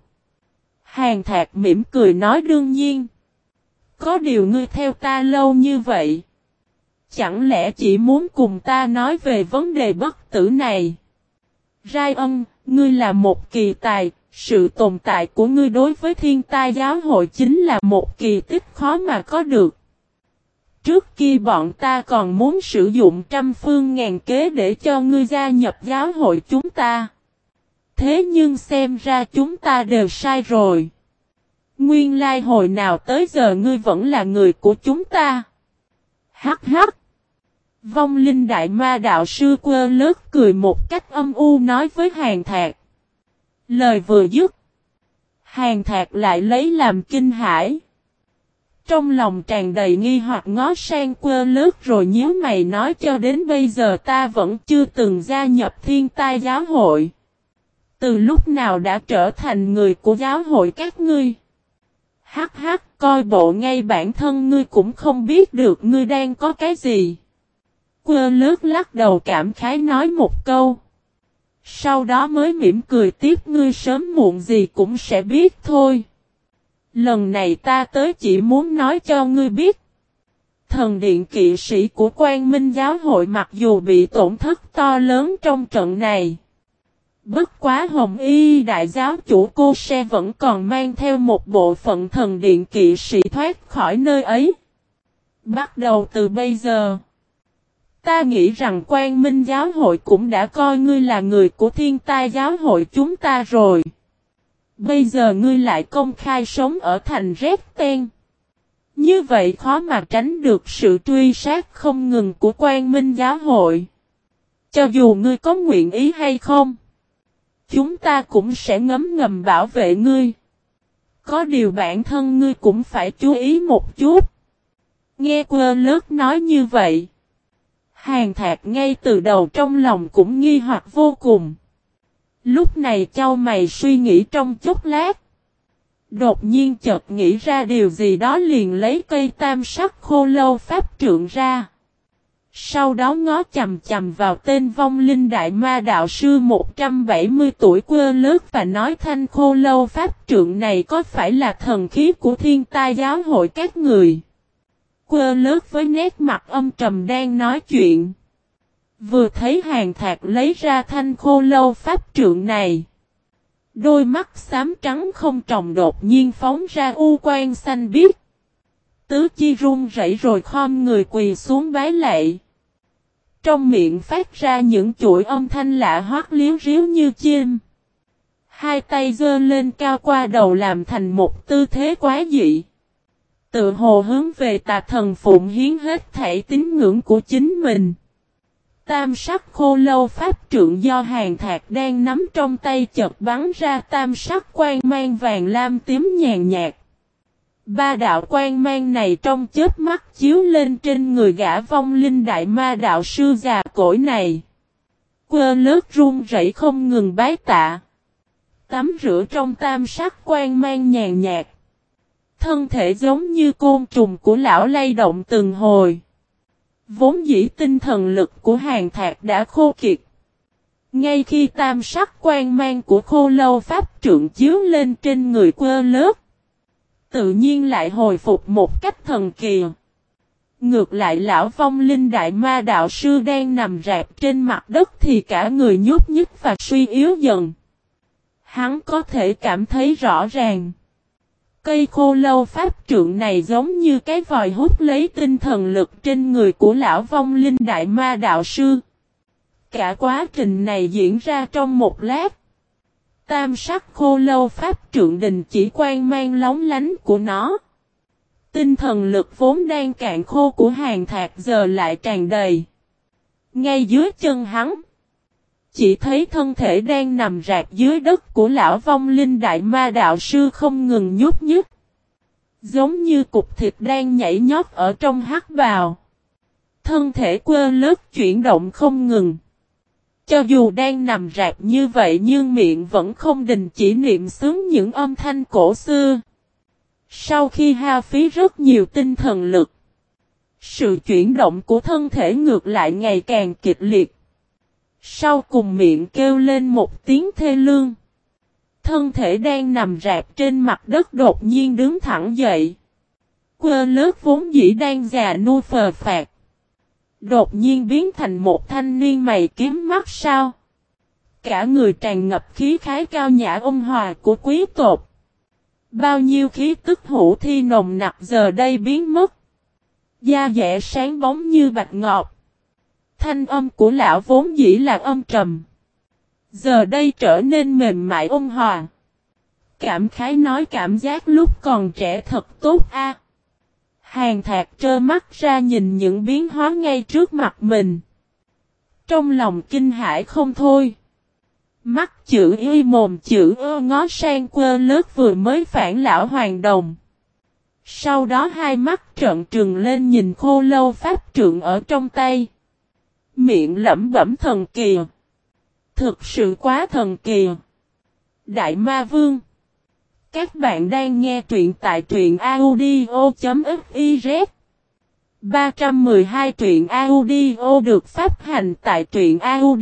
Hàn Thạc mỉm cười nói đương nhiên. Có điều ngươi theo ta lâu như vậy. Chẳng lẽ chỉ muốn cùng ta nói về vấn đề bất tử này? Ryan, ngươi là một kỳ tài, sự tồn tại của ngươi đối với Thiên Tai Giáo hội chính là một kỳ tích khó mà có được. Trước kia bọn ta còn muốn sử dụng trăm phương ngàn kế để cho ngươi gia nhập giáo hội chúng ta. Thế nhưng xem ra chúng ta đều sai rồi. Nguyên lai hồi nào tới giờ ngươi vẫn là người của chúng ta. Hắc hắc. Vong linh đại ma đạo sư Quơ Lớp cười một cách âm u nói với Hàn Thạc. Lời vừa dứt. Hàn Thạc lại lấy làm kinh hãi. Trong lòng tràn đầy nghi hoặc ngó sang Quơ Lớp rồi nhíu mày nói cho đến bây giờ ta vẫn chưa từng gia nhập Thiên Tai Giáo hội. Từ lúc nào đã trở thành người của giáo hội các ngươi? Hắc hắc, coi bộ ngay bản thân ngươi cũng không biết được ngươi đang có cái gì. Quơ Lớp lắc đầu cảm khái nói một câu. Sau đó mới mỉm cười tiếp ngươi sớm muộn gì cũng sẽ biết thôi. Lần này ta tới chỉ muốn nói cho ngươi biết. Thần điện kỵ sĩ của Quang Minh Giáo hội mặc dù bị tổn thất to lớn trong trận này. Bất quá Hồng Y đại giáo chủ cô se vẫn còn mang theo một bộ phận thần điện kỵ sĩ thoát khỏi nơi ấy. Bắt đầu từ bây giờ, Ta nghĩ rằng Quang Minh giáo hội cũng đã coi ngươi là người của Thiên Tai giáo hội chúng ta rồi. Bây giờ ngươi lại công khai sống ở thành Rét Ten. Như vậy khó mà tránh được sự truy sát không ngừng của Quang Minh giáo hội. Cho dù ngươi có nguyện ý hay không, chúng ta cũng sẽ ngấm ngầm bảo vệ ngươi. Có điều bản thân ngươi cũng phải chú ý một chút. Nghe Quơ Lớt nói như vậy, Hàn Thạc ngay từ đầu trong lòng cũng nghi hoặc vô cùng. Lúc này chau mày suy nghĩ trong chốc lát. Đột nhiên chợt nghĩ ra điều gì đó liền lấy cây tam sắc khô lâu pháp trượng ra. Sau đó ngó chầm chầm vào tên vong linh đại ma đạo sư 170 tuổi Quơ Lớt và nói thanh khô lâu pháp trượng này có phải là thần khí của Thiên Tai giáo hội các người. Quơ Lớt với nét mặt âm trầm đang nói chuyện. Vừa thấy Hàn Thạc lấy ra thanh khô lâu pháp trượng này. Đôi mắt xám trắng không tròng đột nhiên phóng ra u quang xanh biếc. Tứ chi run rẩy rồi khom người quỳ xuống bái lạy. Trong miệng phát ra những chuỗi âm thanh lạ hoắc liếu ríu như chim. Hai tay giơ lên cao qua đầu làm thành một tư thế quái dị. Tự hồ hướng về tà thần phụng hiến hết thảy tín ngưỡng của chính mình. Tam sắc khô lâu pháp trượng do Hàn Thạc đang nắm trong tay chợt bắn ra tam sắc quang mang vàng lam tím nhàn nhạt. Ba đạo quang mang này trong chớp mắt chiếu lên trên người gã vong linh đại ma đạo sư già cỗi này. Quơ Lớt run rẩy không ngừng bái tạ. Tắm rửa trong tam sắc quang mang nhàn nhạt. Thân thể giống như côn trùng của lão lay động từng hồi. Vốn dĩ tinh thần lực của Hàn Thạc đã khô kiệt. Ngay khi tam sắc quang mang của khô lâu pháp trượng chiếu lên trên người Quơ Lớt, tự nhiên lại hồi phục một cách thần kỳ. Ngược lại lão vong linh đại ma đạo sư đang nằm rạp trên mặt đất thì cả người nhúc nhích và suy yếu dần. Hắn có thể cảm thấy rõ ràng. Cây khô lâu pháp trượng này giống như cái vòi hút lấy tinh thần lực trên người của lão vong linh đại ma đạo sư. Cả quá trình này diễn ra trong một lát. Tam sắc khô lâu pháp trượng đình chỉ quang mang lóng lánh của nó. Tinh thần lực vốn đang cạn khô của Hàn Thạc giờ lại tràn đầy. Ngay dưới chân hắn, chỉ thấy thân thể đang nằm rạp dưới đất của lão vong linh đại ma đạo sư không ngừng nhúc nhích. Giống như cục thịt đang nhảy nhót ở trong hắc bào. Thân thể Quơ Lớt chuyển động không ngừng. Cho dù đang nằm rạp như vậy nhưng miệng vẫn không đình chỉ niệm xướng những âm thanh cổ xưa. Sau khi hao phí rất nhiều tinh thần lực, sự chuyển động của thân thể ngược lại ngày càng kịch liệt. Sau cùng miệng kêu lên một tiếng thê lương. Thân thể đang nằm rạp trên mặt đất đột nhiên đứng thẳng dậy. Quơ Lớt vốn dĩ đang già nua phờ phạc, đột nhiên biến thành một thanh niên mày kiếm mắt sao. Cả người tràn ngập khí khái cao nhã ôn hòa của quý tộc. Bao nhiêu khí tức hữu thi nồng nặc giờ đây biến mất. Da dẻ sáng bóng như bạch ngọc. Thanh âm của lão vốn dĩ là âm trầm, giờ đây trở nên mềm mại ôn hòa. Cảm khái nói cảm giác lúc còn trẻ thật tốt a. Hàn Thạc trơ mắt ra nhìn những biến hóa ngay trước mặt mình. Trong lòng kinh hãi không thôi. Mắt chữ y mồm chữ ơ ngó sang Quơ Lớt vừa mới phản lão hoàng đồng. Sau đó hai mắt trợn trừng lên nhìn khô lâu pháp trượng ở trong tay. Miệng lẩm bẩm thần kỳ. Thực sự quá thần kỳ. Đại Ma Vương. Các bạn đang nghe truyện tại truyện audio.fiz. 312 truyện audio được phát hành tại truyện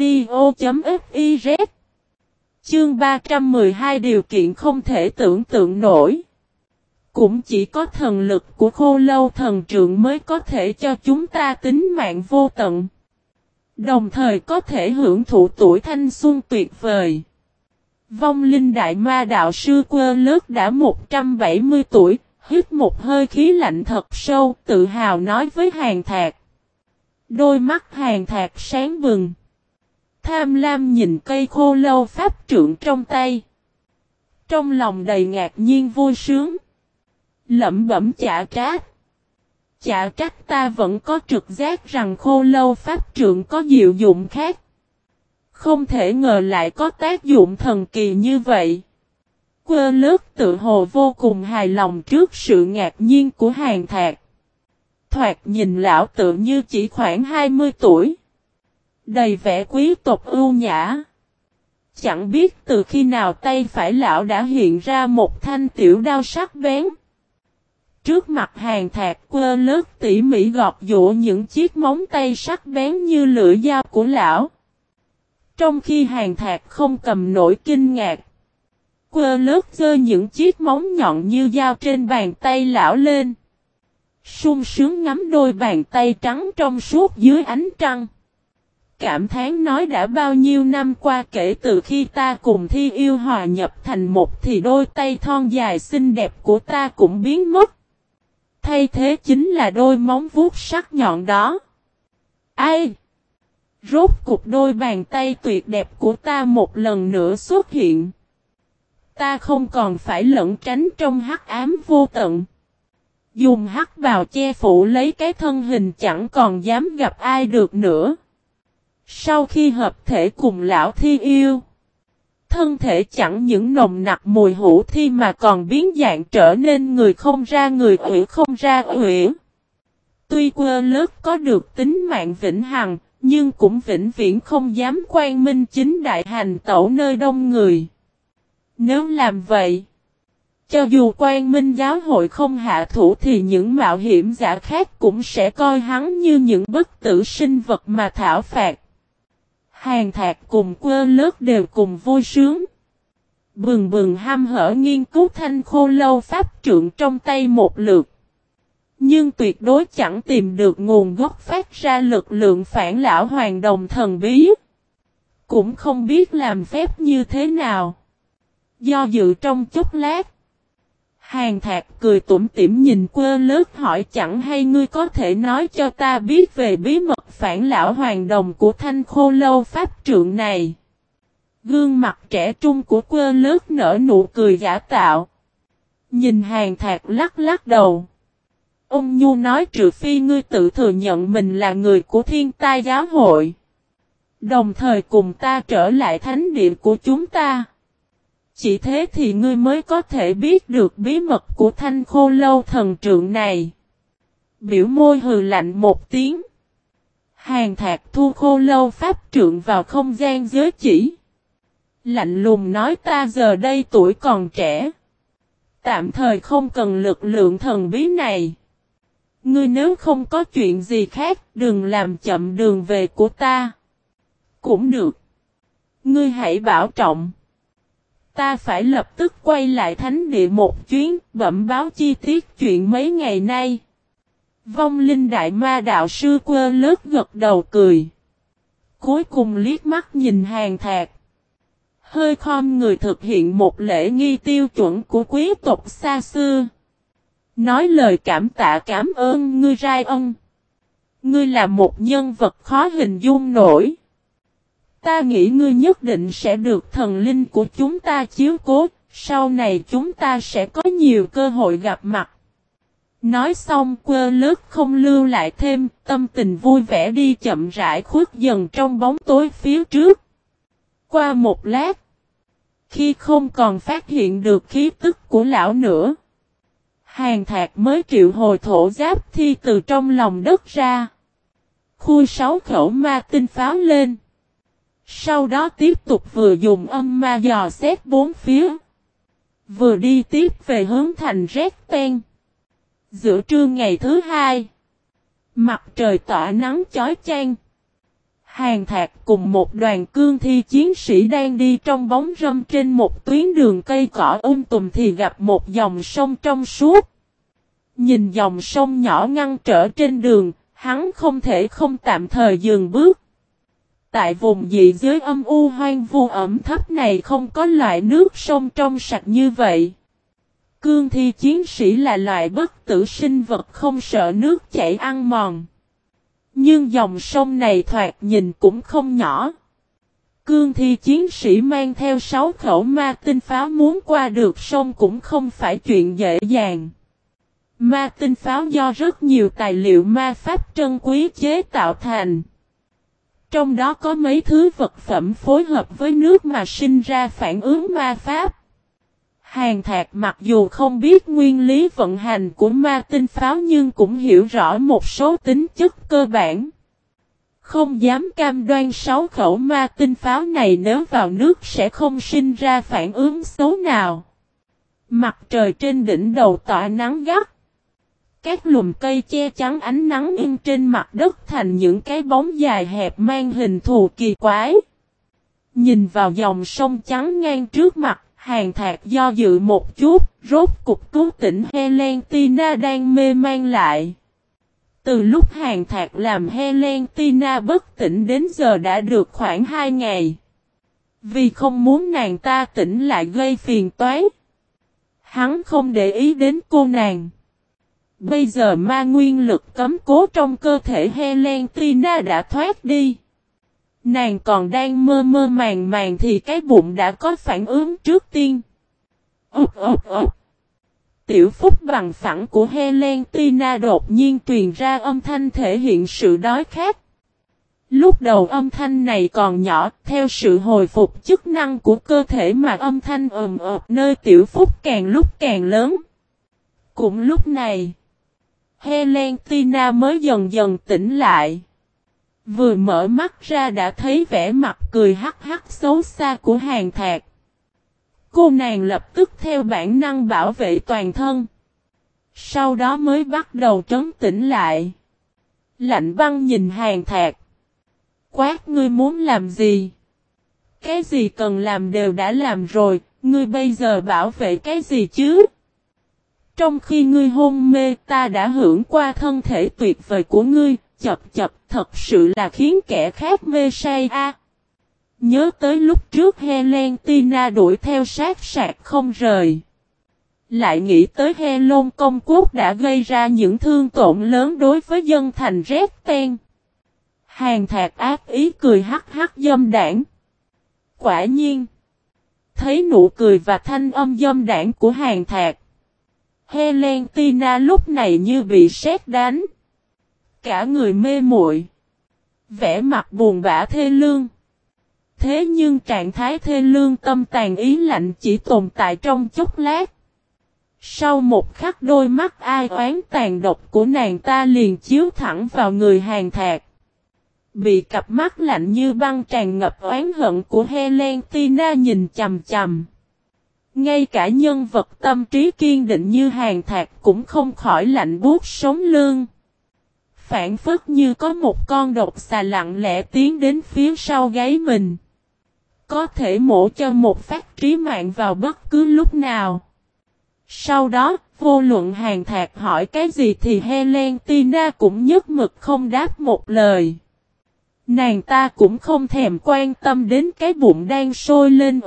audio.fiz. Chương 312 điều kiện không thể tưởng tượng nổi. Cũng chỉ có thần lực của khô lâu thần trượng mới có thể cho chúng ta tính mạng vô tận. Đồng thời có thể hưởng thụ tuổi thanh xuân tuyệt vời. Vong linh đại ma đạo sư Quơ Lớt đã 170 tuổi, hít một hơi khí lạnh thật sâu, tự hào nói với Hàn Thạc. Đôi mắt Hàn Thạc sáng bừng. Tham lam nhìn cây khô lâu pháp trượng trong tay. Trong lòng đầy ngạc nhiên vui sướng. Lẩm bẩm chả trách. Chả trách ta vẫn có trực giác rằng khô lâu pháp trượng có diệu dụng khác. Không thể ngờ lại có tác dụng thần kỳ như vậy. Quơ lướt tự hồ vô cùng hài lòng trước sự ngạc nhiên của Hàn Thạc. Thoạt nhìn lão tự như chỉ khoảng 20 tuổi. Đầy vẻ quý tộc ưu nhã. Chẳng biết từ khi nào tay phải lão đã hiện ra một thanh tiểu đao sắc bén. Trước mặt Hàn Thạc quơ lướt tỉ mỉ gọt giũa những chiếc móng tay sắc bén như lưỡi dao của lão. Trong khi Hàn Thạc không cầm nổi kinh ngạc. Quơ lướt giơ những chiếc móng nhọn như dao trên bàn tay lão lên. Sung sướng ngắm đôi bàn tay trắng trong suốt dưới ánh trăng. Cảm thán nói đã bao nhiêu năm qua kể từ khi ta cùng Thi Yêu hòa nhập thành một thì đôi tay thon dài xinh đẹp của ta cũng biến mất. Thay thế chính là đôi móng vuốt sắc nhọn đó. Ai? Rốt cục đôi bàn tay tuyệt đẹp của ta một lần nữa xuất hiện. Ta không còn phải lẩn tránh trong hắc ám vô tận. Dùng hắc bào che phủ lấy cái thân hình chẳng còn dám gặp ai được nữa. Sau khi hợp thể cùng lão Thi Yêu, thân thể chẳng những nồng nặc mùi hủ thi mà còn biến dạng trở nên người không ra người ủy không ra ủy. Tuy quơ lớp có được tính mạng vĩnh hằng, nhưng cũng vĩnh viễn không dám quang minh chính đại hành tẩu nơi đông người. Nếu làm vậy, cho dù Quang Minh giáo hội không hạ thủ thì những mạo hiểm giả khác cũng sẽ coi hắn như những bất tử sinh vật mà thảo phạt. Hàn Thạc cùng quơ lướt đều cùng vui sướng. Bừng bừng hăm hở nghiên cứu thanh khô lâu pháp trượng trong tay một lượt. Nhưng tuyệt đối chẳng tìm được nguồn gốc phát ra lực lượng phản lão hoàng đồng thần bí. Cũng không biết làm phép như thế nào. Do dự trong chốc lát. Hàn Thạc cười tủm tỉm nhìn quơ lướt hỏi chẳng hay ngươi có thể nói cho ta biết về bí mật phản lão hoàng đồng của thanh khô lâu pháp trượng này. Gương mặt trẻ trung của quơ lướt nở nụ cười giả tạo. Nhìn Hàn Thạc lắc lắc đầu. Ông Nhu nói trừ phi ngươi tự thừa nhận mình là người của Thiên Tai giáo hội. Đồng thời cùng ta trở lại thánh địa của chúng ta. Chỉ thế thì ngươi mới có thể biết được bí mật của thanh khô lâu thần trượng này. Biểu môi hừ lạnh một tiếng. Hàn Thạc thu khô lâu pháp trượng vào không gian giới chỉ. Lạnh lùng nói ta giờ đây tuổi còn trẻ. Tạm thời không cần lực lượng thần bí này. Ngươi nếu không có chuyện gì khác đừng làm chậm đường về của ta. Cũng được. Ngươi hãy bảo trọng. Ta phải lập tức quay lại thánh địa một chuyến, bẩm báo chi tiết chuyện mấy ngày nay. Vong linh đại ma đạo sư quơ lướt gật đầu cười. Cuối cùng liếc mắt nhìn Hàn Thạc. Hơi khom người thực hiện một lễ nghi tiêu chuẩn của quý tộc xa xưa. Nói lời cảm tạ cảm ơn ngươi Rai Ân. Ngươi là một nhân vật khó hình dung nổi. Ta nghĩ ngươi nhất định sẽ được thần linh của chúng ta chiếu cố, sau này chúng ta sẽ có nhiều cơ hội gặp mặt. Nói xong quơ lướt không lưu lại thêm, tâm tình vui vẻ đi chậm rãi khuất dần trong bóng tối phía trước. Qua một lát, khi không còn phát hiện được khí tức của lão nữa, Hàn Thạc mới triệu hồi thổ giáp thi từ trong lòng đất ra. Khui 6 khẩu ma tinh pháo lên. Sau đó tiếp tục vừa dùng âm ma dò xét bốn phía. Vừa đi tiếp về hướng thành Rét Ten. Giữa trưa ngày thứ hai. Mặt trời tỏa nắng chói chang. Hàn Thạc cùng một đoàn cương thi chiến sĩ đang đi trong bóng râm trên một tuyến đường cây cỏ tùm thì gặp một dòng sông trong suốt. Nhìn dòng sông nhỏ ngăn trở trên đường, hắn không thể không tạm thời dừng bước. Tại vùng dị giới âm u hoang vu ẩm thấp này không có loại nước sông trong sạch như vậy. Cương thi chiến sĩ là loại bất tử sinh vật không sợ nước chảy ăn mòn. Nhưng dòng sông này thoạt nhìn cũng không nhỏ. Cương thi chiến sĩ mang theo 6 khẩu ma tinh pháo muốn qua được sông cũng không phải chuyện dễ dàng. Ma tinh pháo do rất nhiều tài liệu ma pháp trân quý chế tạo thành. Trong đó có mấy thứ vật phẩm phối hợp với nước mà sinh ra phản ứng ma pháp. Hàn Thạc mặc dù không biết nguyên lý vận hành của ma tinh pháo nhưng cũng hiểu rõ một số tính chất cơ bản. Không dám cam đoan 6 khẩu ma tinh pháo này nếu vào nước sẽ không sinh ra phản ứng xấu nào. Mặt trời trên đỉnh đầu tỏa nắng gắt. Các lùm cây che chắn ánh nắng in trên mặt đất thành những cái bóng dài hẹp mang hình thù kỳ quái. Nhìn vào dòng sông trắng ngang trước mặt, Hàn Thạc do dự một chút, rốt cục cứu tỉnh Helena đang mê man lại. Từ lúc Hàn Thạc làm Helena bất tỉnh đến giờ đã được khoảng 2 ngày. Vì không muốn nàng ta tỉnh lại gây phiền toái, hắn không để ý đến cô nàng. Bây giờ ma nguyên lực cấm cố trong cơ thể Helena đã thoát đi. Nàng còn đang mơ mơ màng màng thì cái bụng đã có phản ứng trước tiên. Tiểu phúc bằng phẳng của Helena đột nhiên truyền ra âm thanh thể hiện sự đói khát. Lúc đầu âm thanh này còn nhỏ, theo sự hồi phục chức năng của cơ thể mà âm thanh nơi tiểu phúc càng lúc càng lớn. Cũng lúc này, Helena mới dần dần tỉnh lại. Vừa mở mắt ra đã thấy vẻ mặt cười hắc hắc xấu xa của Hàn Thạc. Cô nàng lập tức theo bản năng bảo vệ toàn thân. Sau đó mới bắt đầu trấn tĩnh lại. Lạnh băng nhìn Hàn Thạc. Quát, ngươi muốn làm gì? Cái gì cần làm đều đã làm rồi, ngươi bây giờ bảo vệ cái gì chứ? Trong khi ngươi hôn mê ta đã hưởng qua thân thể tuyệt vời của ngươi, chập thật sự là khiến kẻ khác mê say a. Nhớ tới lúc trước Helena đuổi theo sát sạc không rời. Lại nghĩ tới Helon công quốc đã gây ra những thương tổn lớn đối với dân thành Resten. Hàn Thạc ác ý cười hắc hắc dâm đảng. Quả nhiên, thấy nụ cười và thanh âm dâm đảng của Hàn Thạc, Helena lúc này như bị sét đánh. Cả người mê muội, vẻ mặt buồn bã thê lương. Thế nhưng trạng thái thê lương tâm tàn ý lạnh chỉ tồn tại trong chốc lát. Sau một khắc đôi mắt ai oán tàn độc của nàng ta liền chiếu thẳng vào người Hàn Thạc. Bị cặp mắt lạnh như băng tràn ngập oán hận của Helena nhìn chằm chằm. Ngay cả nhân vật tâm trí kiên định như Hàn Thạc cũng không khỏi lạnh buốt sống lưng. Phản phất như có một con độc xà lặng lẽ tiến đến phía sau gáy mình. Có thể mổ cho một phát trí mạng vào bất cứ lúc nào. Sau đó, vô luận Hàn Thạc hỏi cái gì thì Helena cũng nhất mực không đáp một lời. Nàng ta cũng không thèm quan tâm đến cái bụng đang sôi lên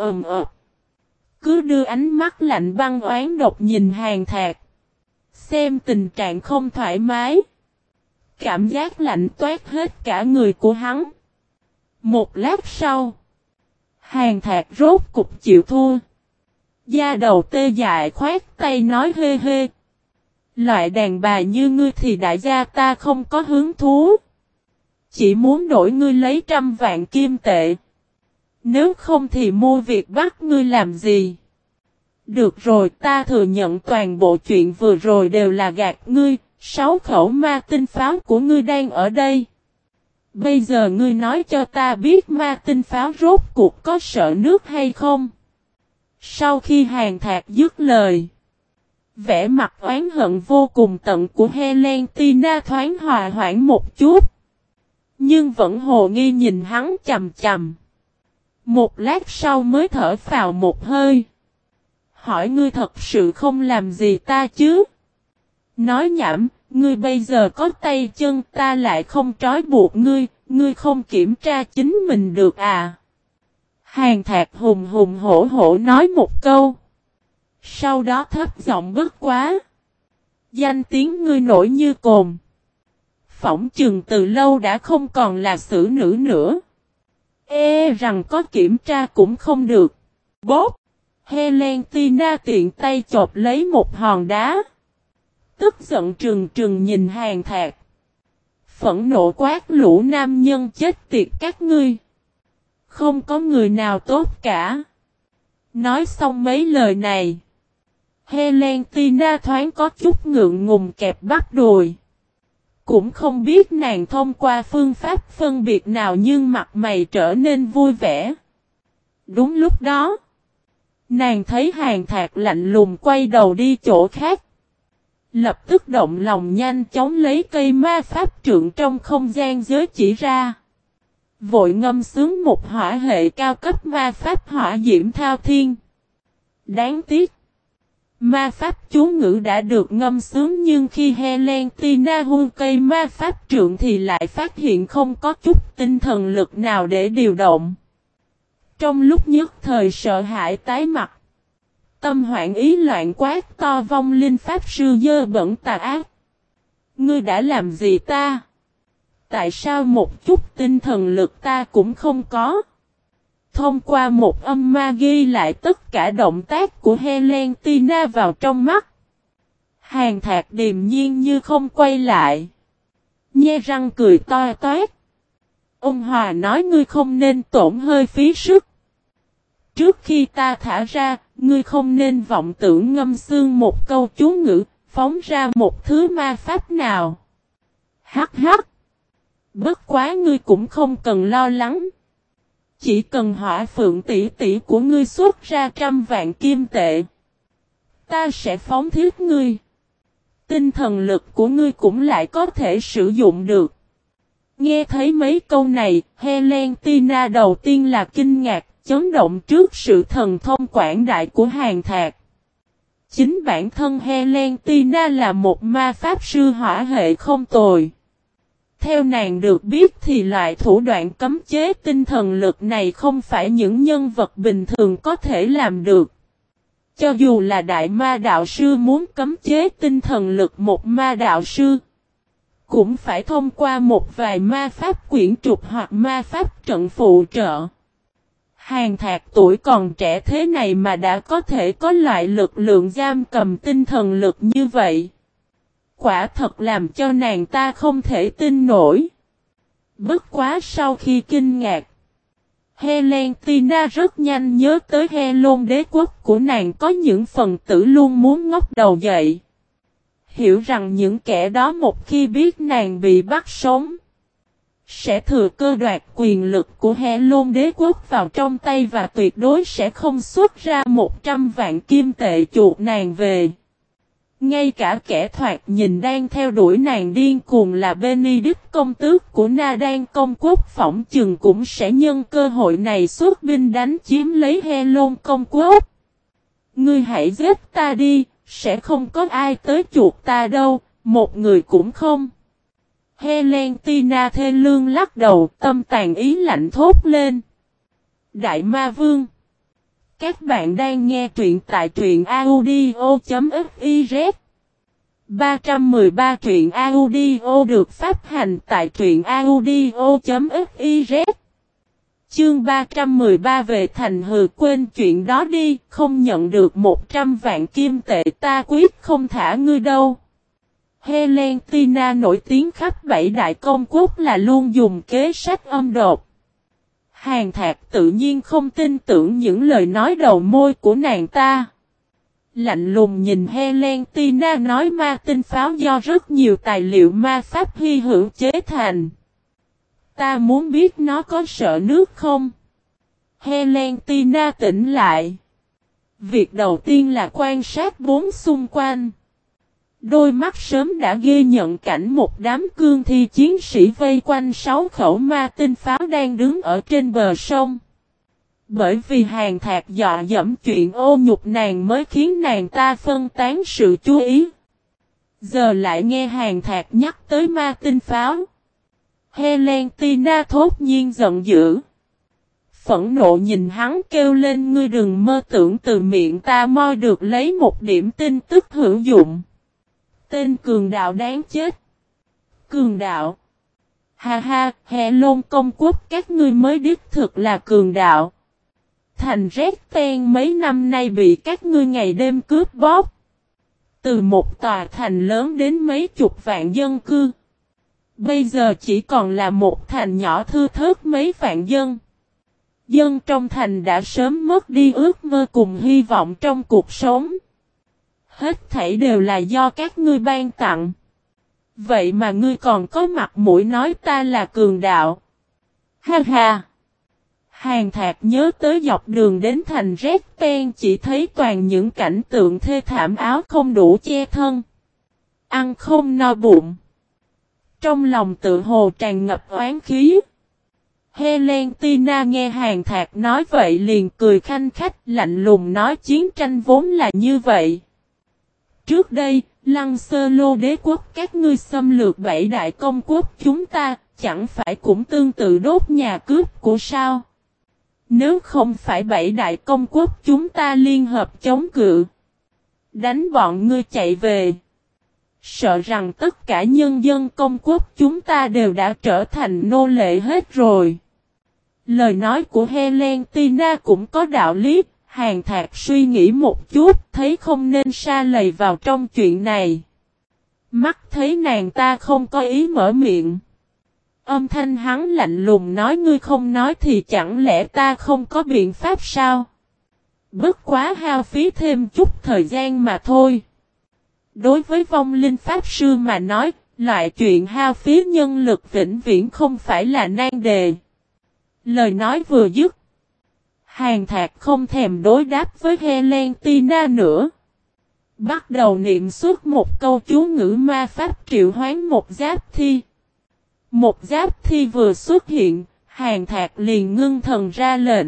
cứ đưa ánh mắt lạnh băng oán độc nhìn Hàn Thạc. Xem tình trạng không thoải mái. Cảm giác lạnh toát hết cả người của hắn. Một lát sau, Hàn Thạc rốt cục chịu thua. Da đầu tê dại khoát tay nói hê hê. Loại đàn bà như ngươi thì đại gia ta không có hứng thú. Chỉ muốn đổi ngươi lấy 100 vạn kim tệ. Nếu không thì mua việc bắt ngươi làm gì? Được rồi, ta thừa nhận toàn bộ chuyện vừa rồi đều là gạt ngươi. 6 khẩu ma tinh pháo của ngươi đang ở đây. Bây giờ ngươi nói cho ta biết ma tinh pháo rốt cuộc có sợ nước hay không? Sau khi Hàn Thạc dứt lời, vẻ mặt oán hận vô cùng tận của Helena thoáng hòa hoãn một chút. Nhưng vẫn hồ nghi nhìn hắn chằm chằm. Một lát sau mới thở phào một hơi. Hỏi, ngươi thật sự không làm gì ta chứ? Nói nhảm, ngươi bây giờ có tay chân ta lại không trói buộc ngươi, ngươi không kiểm tra chính mình được à? Hàn Thạc hùng hùng hổ hổ nói một câu. Sau đó thấp giọng bất quá. Danh tiếng ngươi nổi như cồn. phỏng chừng từ lâu đã không còn là xử nữ nữa. Rằng có kiểm tra cũng không được. Bốp! Helena tiện tay chộp lấy một hòn đá. Tức giận trừng trừng nhìn Hàn Thạc. Phẫn nộ quát lũ nam nhân chết tiệt các ngươi. Không có người nào tốt cả. Nói xong mấy lời này. Helena thoáng có chút ngượng ngùng kẹp bắp đùi. Cũng không biết nàng thông qua phương pháp phân biệt nào nhưng mặt mày trở nên vui vẻ. Đúng lúc đó. Nàng thấy Hàn Thạc lạnh lùng quay đầu đi chỗ khác. Lập tức động lòng nhanh chóng lấy cây ma pháp trượng trong không gian giới chỉ ra. Vội ngâm sướng một hỏa hệ cao cấp ma pháp hỏa diễm thao thiên. Đáng tiếc. Ma pháp chú ngữ đã được ngâm sướng nhưng khi Helena hung cây ma pháp trượng thì lại phát hiện không có chút tinh thần lực nào để điều động. Trong lúc nhất thời sợ hãi tái mặt. Tâm hoảng ý loạn quát to vong linh pháp sư dơ bẩn tà ác. Ngươi đã làm gì ta? Tại sao một chút tinh thần lực ta cũng không có? Thông qua một âm ma ghi lại tất cả động tác của Helena vào trong mắt. Hàn Thạc điềm nhiên như không quay lại. Nhe răng cười to toét. Ông Hòa nói ngươi không nên tổn hơi phí sức. Trước khi ta thả ra, ngươi không nên vọng tưởng ngâm xương một câu chú ngữ, phóng ra một thứ ma pháp nào. Hắc hắc. Bất quá ngươi cũng không cần lo lắng. Chỉ cần hỏa phượng tỷ tỷ của ngươi xuất ra 100 vạn kim tệ. Ta sẽ phóng thiết ngươi. Tinh thần lực của ngươi cũng lại có thể sử dụng được. Nghe thấy mấy câu này, Helena đầu tiên là kinh ngạc, chấn động trước sự thần thông quảng đại của Hàn Thạc. Chính bản thân Helena là một ma pháp sư hỏa hệ không tồi. Theo nàng được biết thì loại thủ đoạn cấm chế tinh thần lực này không phải những nhân vật bình thường có thể làm được. Cho dù là đại ma đạo sư muốn cấm chế tinh thần lực một ma đạo sư, cũng phải thông qua một vài ma pháp quyển trục hoặc ma pháp trận phụ trợ. Hàn Thạc tuổi còn trẻ thế này mà đã có thể có loại lực lượng giam cầm tinh thần lực như vậy. Quả thật làm cho nàng ta không thể tin nổi. Bất quá sau khi kinh ngạc, Helena rất nhanh nhớ tới Helôn đế quốc của nàng có những phần tử luôn muốn ngóc đầu dậy. Hiểu rằng những kẻ đó một khi biết nàng bị bắt sống, sẽ thừa cơ đoạt quyền lực của Helôn đế quốc vào trong tay và tuyệt đối sẽ không xuất ra 100 vạn kim tệ chuộc nàng về. Ngay cả kẻ thoạt nhìn đang theo đuổi nàng điên cuồng là Benedict công tước của Na Đan công quốc phỏng chừng cũng sẽ nhân cơ hội này xuất binh đánh chiếm lấy Helôn công quốc. Ngươi hãy giết ta đi, sẽ không có ai tới chuộc ta đâu, một người cũng không. Helena thê lương lắc đầu, tâm tàn ý lạnh thốt lên. Đại Ma Vương. Các bạn đang nghe truyện tại truyện audio.fiz. 313 truyện audio được phát hành tại truyện audio.fiz. Chương 313 về thành hừ quên chuyện đó đi, không nhận được 100 vạn kim tệ ta quyết không thả ngươi đâu. Helena nổi tiếng khắp 7 đại công quốc là luôn dùng kế sách âm đột. Hàn Thạc tự nhiên không tin tưởng những lời nói đầu môi của nàng ta. Lạnh lùng nhìn Helena nói ma tinh pháo do rất nhiều tài liệu ma pháp hy hữu chế thành. Ta muốn biết nó có sợ nước không? Helena tỉnh lại. Việc đầu tiên là quan sát bốn xung quanh. Đôi mắt sớm đã ghi nhận cảnh một đám cương thi chiến sĩ vây quanh 6 khẩu ma tinh pháo đang đứng ở trên bờ sông. Bởi vì Hàn Thạc dọa dẫm chuyện ô nhục nàng mới khiến nàng ta phân tán sự chú ý. Giờ lại nghe Hàn Thạc nhắc tới ma tinh pháo. Helena thốt nhiên giận dữ. Phẫn nộ nhìn hắn kêu lên ngươi đừng mơ tưởng từ miệng ta moi được lấy một điểm tin tức hữu dụng. Tên cường đạo đáng chết. Cường đạo. Ha ha, Hè Lôn công quốc các ngươi mới đích thực là cường đạo. Thành Rét Ten mấy năm nay bị các ngươi ngày đêm cướp bóc. Từ một tòa thành lớn đến mấy chục vạn dân cư. Bây giờ chỉ còn là một thành nhỏ thưa thớt mấy vạn dân. Dân trong thành đã sớm mất đi ước mơ cùng hy vọng trong cuộc sống. Hết thảy đều là do các ngươi ban tặng. Vậy mà ngươi còn có mặt mũi nói ta là cường đạo. Ha ha. Hàn Thạc nhớ tới dọc đường đến thành Rét Ten chỉ thấy toàn những cảnh tượng thê thảm, áo không đủ che thân. Ăn không no bụng. Trong lòng tự hồ tràn ngập oán khí. Helentina nghe Hàn Thạc nói vậy liền cười khanh khách, lạnh lùng nói chiến tranh vốn là như vậy. Trước đây, Lăng Sơ Lô đế quốc các ngươi xâm lược 7 đại công quốc chúng ta, chẳng phải cũng tương tự đốt nhà cướp của sao? Nếu không phải 7 đại công quốc chúng ta liên hợp chống cự, đánh bọn ngươi chạy về, sợ rằng tất cả nhân dân công quốc chúng ta đều đã trở thành nô lệ hết rồi. Lời nói của Helentina cũng có đạo lý. Hàn Thạc suy nghĩ một chút, thấy không nên sa lầy vào trong chuyện này. Mắt thấy nàng ta không có ý mở miệng. Âm thanh hắn lạnh lùng nói ngươi không nói thì chẳng lẽ ta không có biện pháp sao? Bất quá hao phí thêm chút thời gian mà thôi. Đối với vong linh pháp sư mà nói, loại chuyện hao phí nhân lực vĩnh viễn không phải là nan đề. Lời nói vừa dứt. Hàn Thạc không thèm đối đáp với Helentina nữa. Bắt đầu niệm xuất một câu chú ngữ ma pháp triệu hoán một giáp thi. Một giáp thi vừa xuất hiện, Hàn Thạc liền ngưng thần ra lệnh.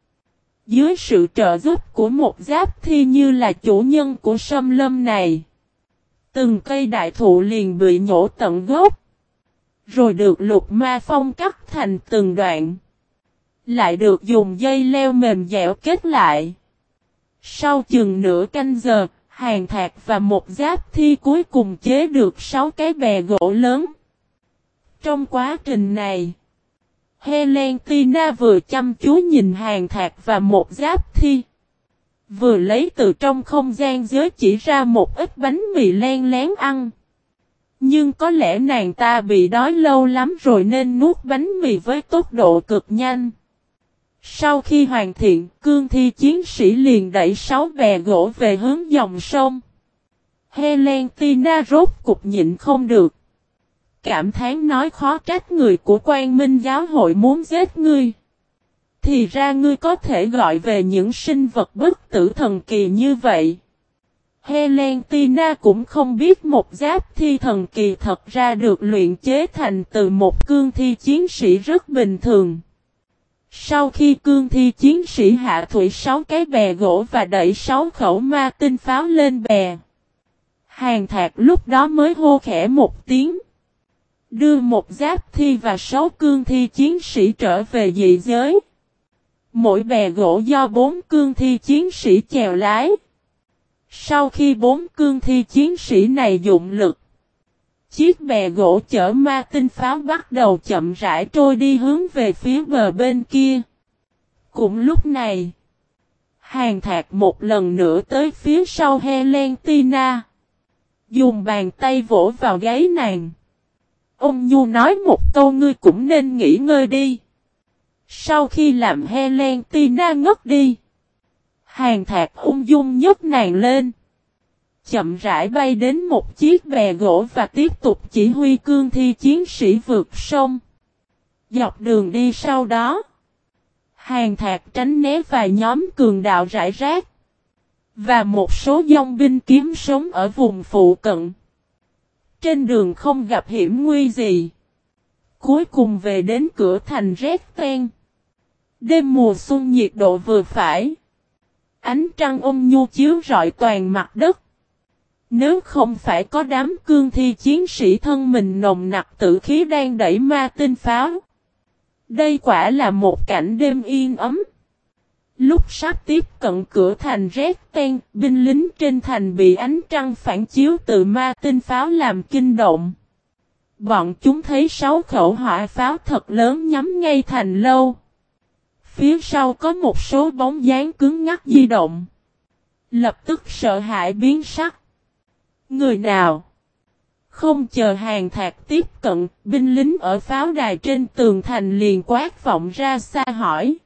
Dưới sự trợ giúp của một giáp thi như là chủ nhân của sâm lâm này, từng cây đại thụ liền bị nhổ tận gốc, rồi được lục ma phong cắt thành từng đoạn. Lại được dùng dây leo mềm dẻo kết lại. Sau chừng nửa canh giờ, Hàn Thạc và một giáp thi cuối cùng chế được 6 cái bè gỗ lớn. Trong quá trình này, Helentina vừa chăm chú nhìn Hàn Thạc và một giáp thi, vừa lấy từ trong không gian giới chỉ ra một ít bánh mì len lén ăn. Nhưng có lẽ nàng ta bị đói lâu lắm rồi nên nuốt bánh mì với tốc độ cực nhanh. Sau khi hoàn thiện, cương thi chiến sĩ liền đẩy 6 bè gỗ về hướng dòng sông. Helentina rốt cục nhịn không được. Cảm thán nói khó trách người của Quang Minh giáo hội muốn giết ngươi. Thì ra ngươi có thể gọi về những sinh vật bất tử thần kỳ như vậy. Helentina cũng không biết một giáp thi thần kỳ thật ra được luyện chế thành từ một cương thi chiến sĩ rất bình thường. Sau khi cương thi chiến sĩ hạ thủy 6 cái bè gỗ và đẩy 6 khẩu ma tinh pháo lên bè, Hàn Thạc lúc đó mới hô khẽ một tiếng, đưa một giáp thi và 6 cương thi chiến sĩ trở về dị giới. Mỗi bè gỗ do 4 cương thi chiến sĩ chèo lái. Sau khi 4 cương thi chiến sĩ này dụng lực, chiếc bè gỗ chở ma tinh pháo bắt đầu chậm rãi trôi đi hướng về phía bờ bên kia. Cũng lúc này, Hàn Thạc một lần nữa tới phía sau Helentina, dùng bàn tay vỗ vào gáy nàng. Ông Nhu nói một câu ngươi cũng nên nghỉ ngơi đi. Sau khi làm Helentina ngất đi, Hàn Thạc ung dung nhấc nàng lên, chậm rãi bay đến một chiếc bè gỗ và tiếp tục chỉ huy cương thi chiến sĩ vượt sông. Dọc đường đi sau đó, Hàn Thạc tránh né vài nhóm cường đạo rải rác và một số dòng binh kiếm sống ở vùng phụ cận. Trên đường không gặp hiểm nguy gì. Cuối cùng về đến cửa thành Rét Ten. Đêm mùa xuân nhiệt độ vừa phải. Ánh trăng ôn nhu chiếu rọi toàn mặt đất. Nếu không phải có đám cương thi chiến sĩ thân mình nồng nặc tử khí đang đẩy ma tinh pháo, đây quả là một cảnh đêm yên ấm. Lúc sắp tiếp cận cửa thành Rét Ten, binh lính trên thành bị ánh trăng phản chiếu từ ma tinh pháo làm kinh động. Bọn chúng thấy 6 khẩu hỏa pháo thật lớn nhắm ngay thành lâu. Phía sau có một số bóng dáng cứng ngắc di động. Lập tức sợ hãi biến sắc. Người nào? Không chờ Hàn Thạc tiếp cận, binh lính ở pháo đài trên tường thành liền quát vọng ra xa hỏi.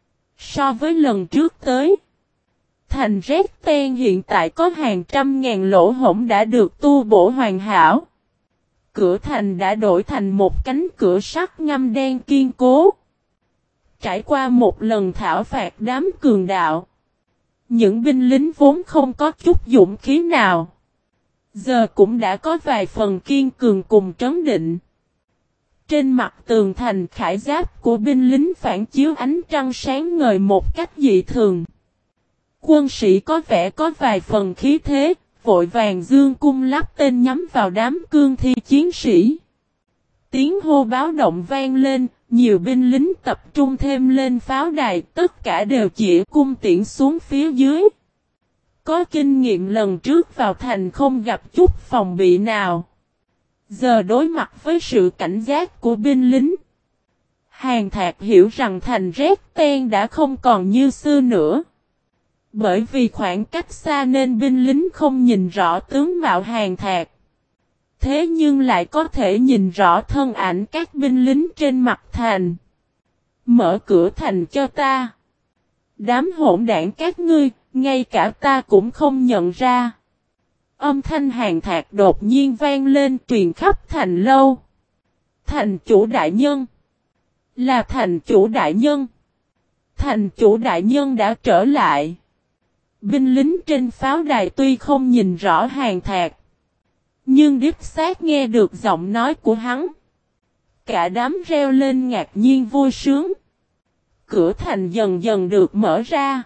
So với lần trước tới, thành Rét Ten hiện tại có hàng trăm ngàn lỗ hổng đã được tu bổ hoàn hảo. Cửa thành đã đổi thành một cánh cửa sắt ngăm đen kiên cố. Trải qua một lần thảo phạt đám cường đạo, những binh lính vốn không có chút dũng khí nào, giờ cũng đã có vài phần kiên cường cùng trấn định. Trên mặt tường thành khải giáp của binh lính phản chiếu ánh trăng sáng ngời một cách dị thường. Quân sĩ có vẻ có vài phần khí thế, vội vàng dương cung lắp tên nhắm vào đám cương thi chiến sĩ. Tiếng hô báo động vang lên, nhiều binh lính tập trung thêm lên pháo đài, tất cả đều chĩa cung tiễn xuống phía dưới. Có kinh nghiệm lần trước vào thành không gặp chút phòng bị nào. Giờ đối mặt với sự cảnh giác của binh lính, Hàn Thạc hiểu rằng thành Rét Ten đã không còn như xưa nữa. Bởi vì khoảng cách xa nên binh lính không nhìn rõ tướng mạo Hàn Thạc. Thế nhưng lại có thể nhìn rõ thân ảnh các binh lính trên mặt thành. Mở cửa thành cho ta. Đám hỗn đảng các ngươi, ngay cả ta cũng không nhận ra. Âm thanh Hàn Thạc đột nhiên vang lên truyền khắp thành lâu. Thành chủ đại nhân. Là thành chủ đại nhân. Thành chủ đại nhân đã trở lại. Binh lính trên pháo đài tuy không nhìn rõ Hàn Thạc, nhưng đích xác nghe được giọng nói của hắn. Cả đám reo lên ngạc nhiên vui sướng. Cửa thành dần dần được mở ra.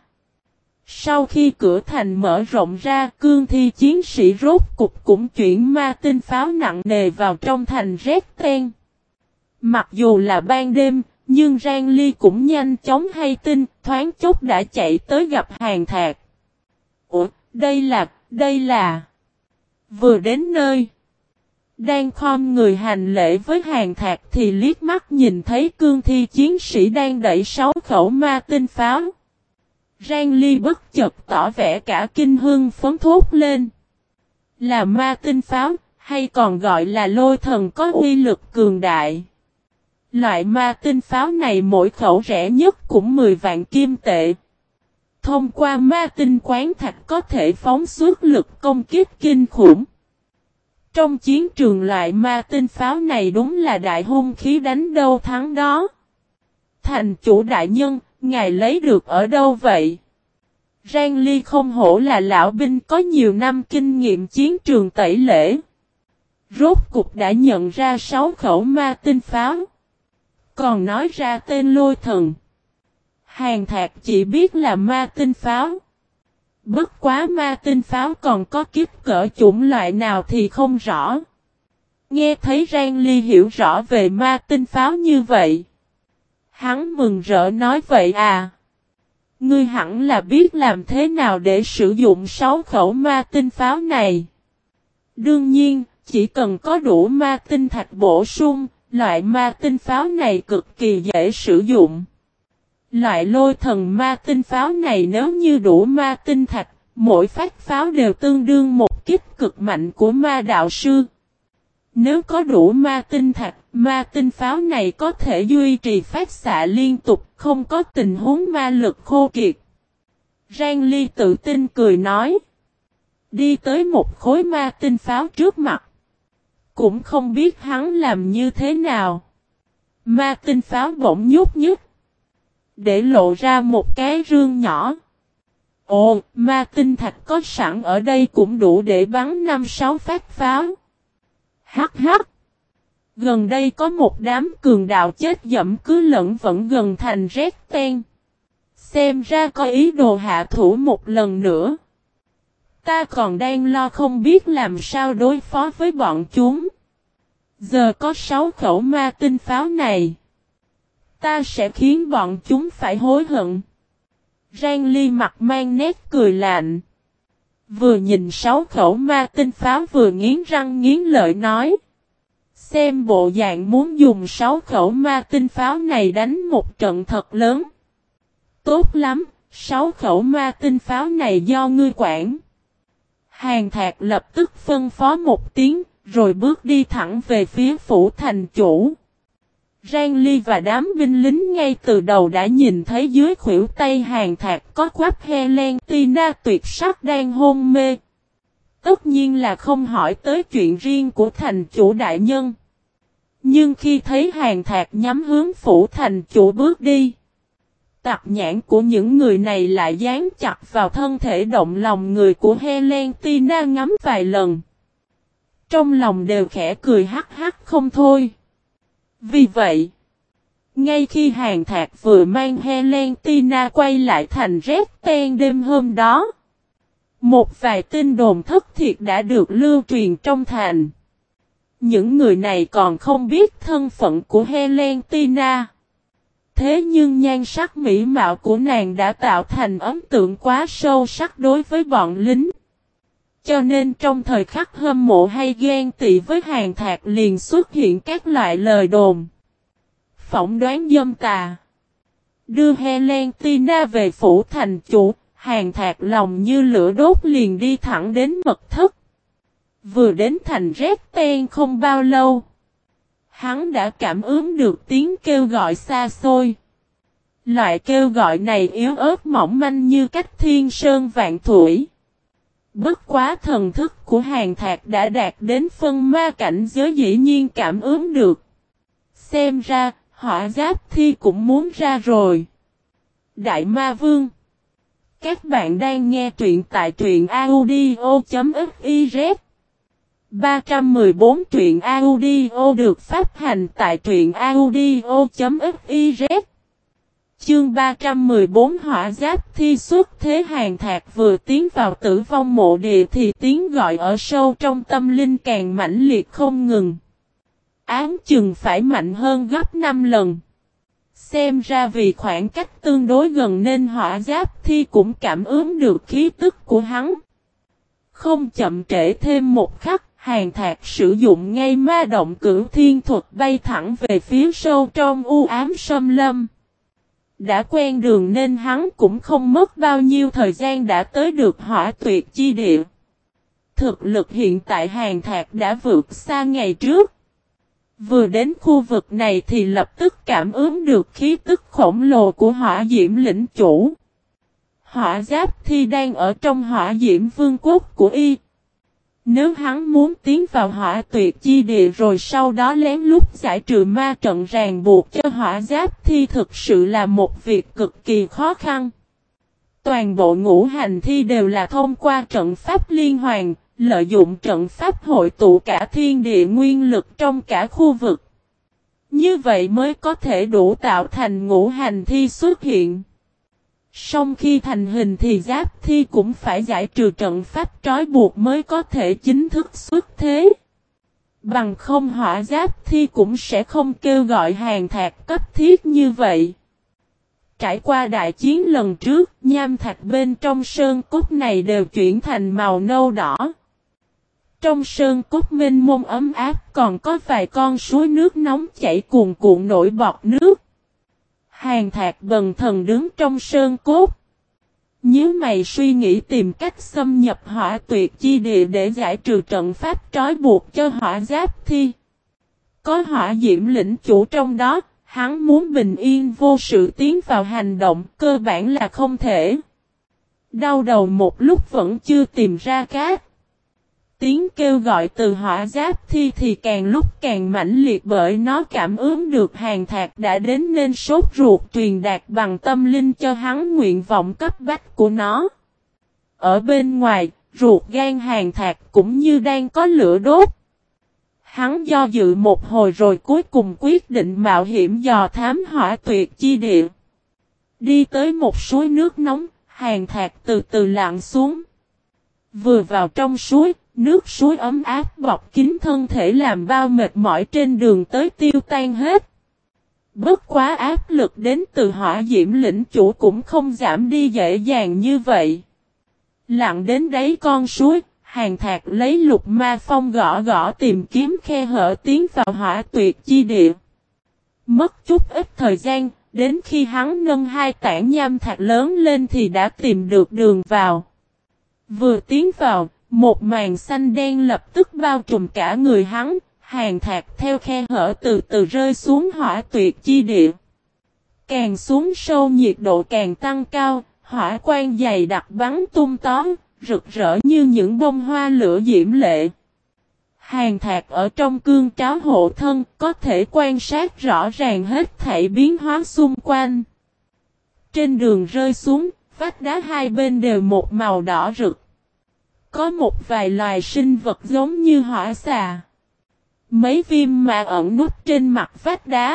Sau khi cửa thành mở rộng ra, cương thi chiến sĩ rốt cục cũng chuyển ma tinh pháo nặng nề vào trong thành Rét Ten. Mặc dù là ban đêm, nhưng Giang Ly cũng nhanh chóng hay tin, thoáng chốc đã chạy tới gặp Hàn Thạc. Ủa, đây là... Vừa đến nơi, đang khom người hành lễ với Hàn Thạc thì liếc mắt nhìn thấy cương thi chiến sĩ đang đẩy 6 khẩu ma tinh pháo. Giang Ly bất chợt tỏ vẻ cả kinh hưng phấn thốt lên. Là ma tinh pháo, hay còn gọi là lôi thần có uy lực cường đại. Loại ma tinh pháo này mỗi khẩu rẻ nhất cũng 10 vạn kim tệ. Thông qua ma tinh quán thạch có thể phóng xuất lực công kích kinh khủng. Trong chiến trường loại ma tinh pháo này đúng là đại hung khí đánh đâu thắng đó. Thành chủ đại nhân, ngài lấy được ở đâu vậy? Giang Ly không hổ là lão binh có nhiều năm kinh nghiệm chiến trường tẩy lễ. Rốt cục đã nhận ra 6 khẩu ma tinh pháo. Còn nói ra tên lôi thần. Hàn Thạc chỉ biết là ma tinh pháo. Bất quá ma tinh pháo còn có kích cỡ chủng loại nào thì không rõ. Nghe thấy Giang Ly hiểu rõ về ma tinh pháo như vậy, hắn mừng rỡ nói vậy à. Ngươi hẳn là biết làm thế nào để sử dụng 6 khẩu ma tinh pháo này. Đương nhiên, chỉ cần có đủ ma tinh thạch bổ sung, loại ma tinh pháo này cực kỳ dễ sử dụng. Loại lôi thần ma tinh pháo này nếu như đủ ma tinh thạch, mỗi phát pháo đều tương đương một kích cực mạnh của ma đạo sư. Nếu có đủ ma tinh thạch, ma tinh pháo này có thể duy trì phát xạ liên tục, không có tình huống ma lực khô kiệt. Giang Ly tự tin cười nói. Đi tới một khối ma tinh pháo trước mặt. Cũng không biết hắn làm như thế nào. Ma tinh pháo bỗng nhúc nhích, để lộ ra một cái rương nhỏ. Ồ, ma tinh thạch có sẵn ở đây cũng đủ để bắn 5-6 phát pháo. Hắc hắc. Gần đây có một đám cường đạo chết dẫm cứ lẫn vẫn gần thành Rét Ten. Xem ra có ý đồ hạ thủ một lần nữa. Ta còn đang lo không biết làm sao đối phó với bọn chúng. Giờ có 6 khẩu ma tinh pháo này, ta sẽ khiến bọn chúng phải hối hận. Giang Ly mặt mang nét cười lạnh. Vừa nhìn 6 khẩu ma tinh pháo vừa nghiến răng nghiến lợi nói. Xem bộ dạng muốn dùng 6 khẩu ma tinh pháo này đánh một trận thật lớn. Tốt lắm, 6 khẩu ma tinh pháo này do ngươi quản. Hàn Thạc lập tức phân phó một tiếng, rồi bước đi thẳng về phía phủ thành chủ. Rang Ly và đám binh lính ngay từ đầu đã nhìn thấy dưới khuỷu tay Hàn Thạc có quắp Helena tuyệt sắc đang hôn mê. Tất nhiên là không hỏi tới chuyện riêng của thành chủ đại nhân. Nhưng khi thấy Hàn Thạc nhắm hướng phủ thành chủ bước đi, tặc nhãn của những người này lại dán chặt vào thân thể động lòng người của Helena ngắm vài lần. Trong lòng đều khẽ cười hắc hắc không thôi. Vì vậy, ngay khi Hàn Thạc vừa mang Helena quay lại thành Resten đêm hôm đó, một vài tin đồn thất thiệt đã được lưu truyền trong thành. Những người này còn không biết thân phận của Helena. Thế nhưng nhan sắc mỹ mạo của nàng đã tạo thành ấn tượng quá sâu sắc đối với bọn lính. Cho nên trong thời khắc hâm mộ hay ghen tị với Hàn Thạc liền xuất hiện các loại lời đồn. Phỏng đoán dâm tà. Đưa Helena về phủ thành chủ, Hàn Thạc lòng như lửa đốt liền đi thẳng đến mật thất. Vừa đến thành Resten không bao lâu, hắn đã cảm ứng được tiếng kêu gọi xa xôi. Loại kêu gọi này yếu ớt mỏng manh như cách thiên sơn vạn thủy. Bất quá thần thức của Hàn Thạc đã đạt đến phân ma cảnh giới dĩ nhiên cảm ứng được. Xem ra, Hỏa Giáp Thi cũng muốn ra rồi. Đại Ma Vương. Các bạn đang nghe truyện tại truyện audio.fiz 314 truyện audio được phát hành tại truyện audio.fiz. Chương 314 Hỏa Giáp Thi xuất thế. Hàn Thạc vừa tiến vào tử vong mộ địa thì tiếng gọi ở sâu trong tâm linh càng mãnh liệt không ngừng. Ám chừng phải mạnh hơn gấp 5 lần. Xem ra vì khoảng cách tương đối gần nên Hỏa Giáp Thi cũng cảm ứng được khí tức của hắn. Không chậm trễ thêm một khắc, Hàn Thạc sử dụng ngay ma động cửu thiên thuật bay thẳng về phía sâu trong u ám xâm lâm. Đã quen đường nên hắn cũng không mất bao nhiêu thời gian đã tới được Hỏa Tuyệt chi địa. Thực lực hiện tại Hàn Thạc đã vượt xa ngày trước. Vừa đến khu vực này thì lập tức cảm ứng được khí tức khổng lồ của Hỏa Diễm lĩnh chủ. Hỏa Giáp Thi đang ở trong Hỏa Diễm vương quốc của y. Nếu hắn muốn tiến vào Hỏa Tuyệt chi địa rồi sau đó lén lút giải trừ ma trận ràng buộc cho Hỏa Giáp Thi thực sự là một việc cực kỳ khó khăn. Toàn bộ ngũ hành thi đều là thông qua trận pháp liên hoàn, lợi dụng trận pháp hội tụ cả thiên địa nguyên lực trong cả khu vực. Như vậy mới có thể đủ tạo thành ngũ hành thi xuất hiện. Song khi thành hình thì Giáp Thi cũng phải giải trừ trận pháp trói buộc mới có thể chính thức xuất thế. Bằng không Hỏa Giáp Thi cũng sẽ không kêu gọi Hàn Thạc cấp thiết như vậy. Trải qua đại chiến lần trước, nham thạch bên trong sơn cốt này đều chuyển thành màu nâu đỏ. Trong sơn cốt mênh mông ấm áp còn có vài con suối nước nóng chảy cuồn cuộn nổi bọt nước. Hàn Thạc bần thần đứng trong sơn cốt. Nhíu mày suy nghĩ tìm cách xâm nhập Hỏa Tuyệt chi địa để giải trừ trận pháp trói buộc cho Hỏa Giáp Thi. Có Hỏa Diễm lĩnh chủ trong đó, hắn muốn bình yên vô sự tiến vào hành động cơ bản là không thể. Đau đầu một lúc vẫn chưa tìm ra cát. Tiếng kêu gọi từ Hỏa Giáp Thi thì càng lúc càng mãnh liệt bởi nó cảm ứng được Hàn Thạc đã đến nên sốt ruột truyền đạt bằng tâm linh cho hắn nguyện vọng cấp bách của nó. Ở bên ngoài, ruột gan Hàn Thạc cũng như đang có lửa đốt. Hắn do dự một hồi rồi cuối cùng quyết định mạo hiểm dò thám Hỏa Tuyệt chi địa. Đi tới một suối nước nóng, Hàn Thạc từ từ lặn xuống. Vừa vào trong suối, nước suối ấm áp bọc kín thân thể làm bao mệt mỏi trên đường tới tiêu tan hết. Bất quá áp lực đến từ Hỏa Diễm lĩnh chủ cũng không giảm đi dễ dàng như vậy. Lặn đến đáy con suối, Hàn Thạc lấy lục ma phong gõ gõ tìm kiếm khe hở tiến vào hỏa tuyệt chi địa. Mất chút ít thời gian, đến khi hắn nâng hai tảng nham thạch lớn lên thì đã tìm được đường vào. Vừa tiến vào, một màn xanh đen lập tức bao trùm cả người hắn, Hàn Thạc theo khe hở từ từ rơi xuống hỏa tuyệt chi địa. Càng xuống sâu nhiệt độ càng tăng cao, hỏa quang dày đặc bắn tung tóm, rực rỡ như những bông hoa lửa diễm lệ. Hàn Thạc ở trong cương tráo hộ thân có thể quan sát rõ ràng hết thảy biến hóa xung quanh. Trên đường rơi xuống, vách đá hai bên đều một màu đỏ rực. Có một vài loài sinh vật giống như hỏa xà. Mấy viêm mà ẩn núp trên mặt vách đá.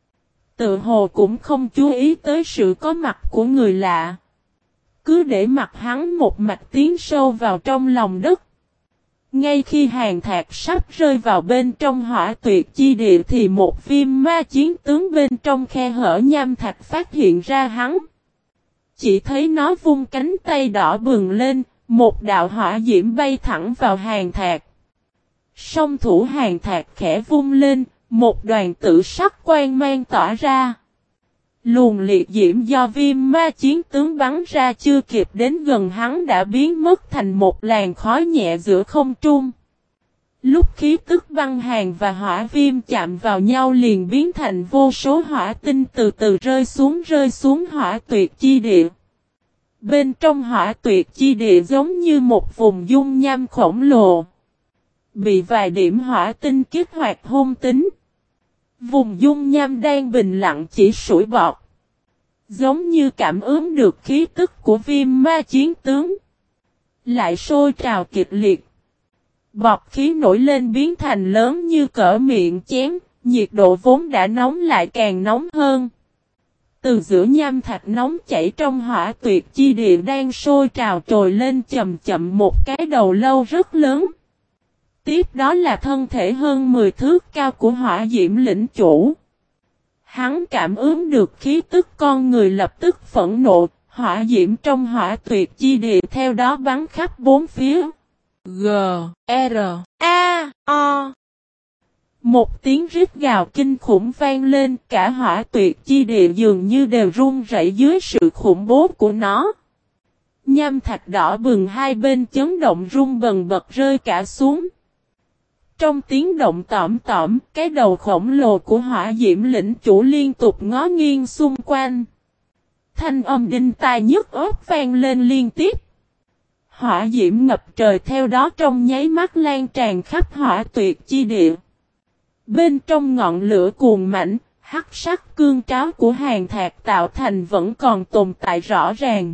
Tự hồ cũng không chú ý tới sự có mặt của người lạ. Cứ để mặc hắn một mạch tiến sâu vào trong lòng đất. Ngay khi Hàn Thạc sắp rơi vào bên trong hỏa tuyệt chi địa thì một viêm ma chiến tướng bên trong khe hở nham thạch phát hiện ra hắn. Chỉ thấy nó vung cánh tay đỏ bừng lên, một đạo hỏa diễm bay thẳng vào Hàn Thạc. Song thủ Hàn Thạc khẽ vung lên, một đoàn tử sắc quang mang tỏa ra. Luồng liệt diễm do viêm ma chiến tướng bắn ra chưa kịp đến gần hắn đã biến mất thành một làn khói nhẹ giữa không trung. Lúc khí tức băng hàn và hỏa viêm chạm vào nhau liền biến thành vô số hỏa tinh từ từ rơi xuống hỏa tuyệt chi địa. Bên trong hỏa tuyệt chi địa giống như một vùng dung nham khổng lồ. Bị vài điểm hỏa tinh kích hoạt hung tính. Vùng dung nham đang bình lặng chỉ sủi bọt. Giống như cảm ứng được khí tức của viêm ma chiến tướng. Lại sôi trào kịch liệt. Bọt khí nổi lên biến thành lớn như cỡ miệng chén. Nhiệt độ vốn đã nóng lại càng nóng hơn. Từ giữa nham thạch nóng chảy trong hỏa tuyệt chi địa đang sôi trào trồi lên chậm chậm một cái đầu lâu rất lớn. Tiếp đó là thân thể hơn 10 thước cao của hỏa diễm lĩnh chủ. Hắn cảm ứng được khí tức con người lập tức phẫn nộ, hỏa diễm trong hỏa tuyệt chi địa theo đó bắn khắp bốn phía. G, R, A, O. Một tiếng rít gào kinh khủng vang lên, cả hỏa tuyệt chi địa dường như đều run rẩy dưới sự khủng bố của nó. Nham thạch đỏ bừng hai bên chấn động rung bần bật rơi cả xuống. Trong tiếng động tỏm tỏm, cái đầu khổng lồ của hỏa diễm lĩnh chủ liên tục ngó nghiêng xung quanh. Thanh âm đinh tai nhức óc vang lên liên tiếp. Hỏa diễm ngập trời theo đó trong nháy mắt lan tràn khắp hỏa tuyệt chi địa. Bên trong ngọn lửa cuồng mãnh, hắc sắc cương tráo của Hàn Thạc tạo thành vẫn còn tồn tại rõ ràng.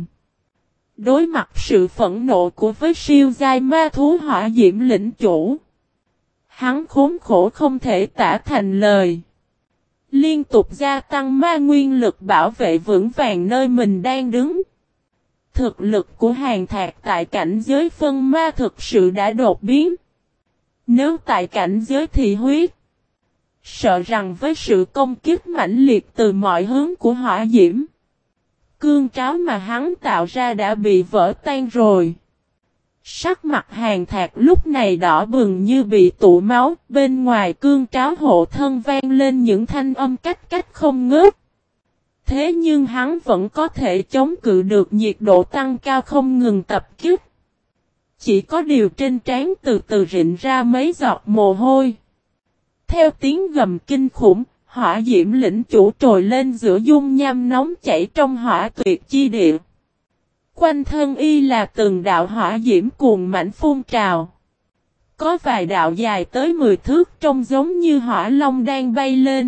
Đối mặt sự phẫn nộ của với siêu giai ma thú hỏa diễm lĩnh chủ. Hắn khốn khổ không thể tả thành lời. Liên tục gia tăng ma nguyên lực bảo vệ vững vàng nơi mình đang đứng. Thực lực của Hàn Thạc tại cảnh giới phân ma thực sự đã đột biến. Nếu tại cảnh giới thị huyết, sợ rằng với sự công kích mãnh liệt từ mọi hướng của hỏa diễm, cương tráo mà hắn tạo ra đã bị vỡ tan rồi. Sắc mặt Hàn Thạc lúc này đỏ bừng như bị tụ máu, bên ngoài cương tráo hộ thân vang lên những thanh âm cách cách không ngớt. Thế nhưng hắn vẫn có thể chống cự được nhiệt độ tăng cao không ngừng tập kích. Chỉ có điều trên trán từ từ rịn ra mấy giọt mồ hôi. Theo tiếng gầm kinh khủng, hỏa diễm lĩnh chủ trồi lên giữa dung nham nóng chảy trong hỏa tuyệt chi địa. Quanh thân y là từng đạo hỏa diễm cuồng mãnh phun trào. Có vài đạo dài tới 10 thước trông giống như hỏa long đang bay lên.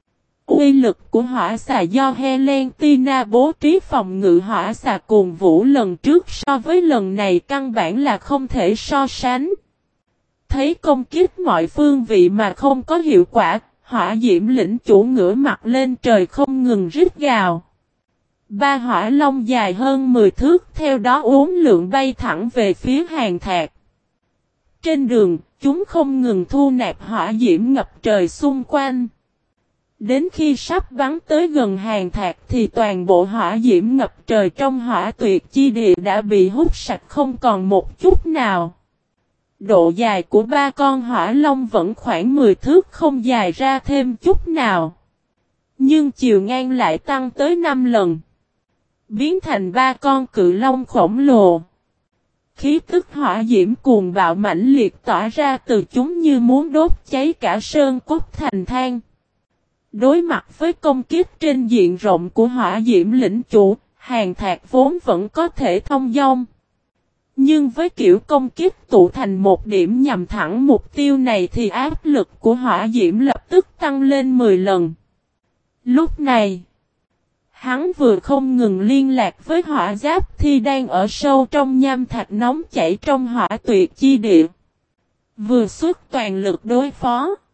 Uy lực của hỏa xà do Helentina bố trí phòng ngự hỏa xà cuồng vũ lần trước so với lần này căn bản là không thể so sánh. Thấy công kích mọi phương vị mà không có hiệu quả, hỏa diễm lĩnh chủ ngửa mặt lên trời không ngừng rít gào. Ba hỏa long dài hơn 10 thước theo đó uốn lượn bay thẳng về phía Hàn Thạc. Trên đường, chúng không ngừng thu nạp hỏa diễm ngập trời xung quanh. Đến khi sắp bắn tới gần Hàn Thạc thì toàn bộ hỏa diễm ngập trời trong hỏa tuyệt chi địa đã bị hút sạch không còn một chút nào. Độ dài của ba con hỏa long vẫn khoảng 10 thước, không dài ra thêm chút nào. Nhưng chiều ngang lại tăng tới 5 lần. Biến thành ba con cự long khổng lồ. Khí tức hỏa diễm cuồng bạo mãnh liệt tỏa ra từ chúng như muốn đốt cháy cả sơn cốt thành than. Đối mặt với công kích trên diện rộng của hỏa diễm lĩnh chủ, Hàn Thạc vốn vẫn có thể thông dong. Nhưng với kiểu công kích tụ thành một điểm nhằm thẳng mục tiêu này thì áp lực của hỏa diễm lập tức tăng lên 10 lần. Lúc này, hắn vừa không ngừng liên lạc với hỏa giáp thi đang ở sâu trong nham thạch nóng chảy trong hỏa tuyệt chi địa. Vừa xuất toàn lực đối phó.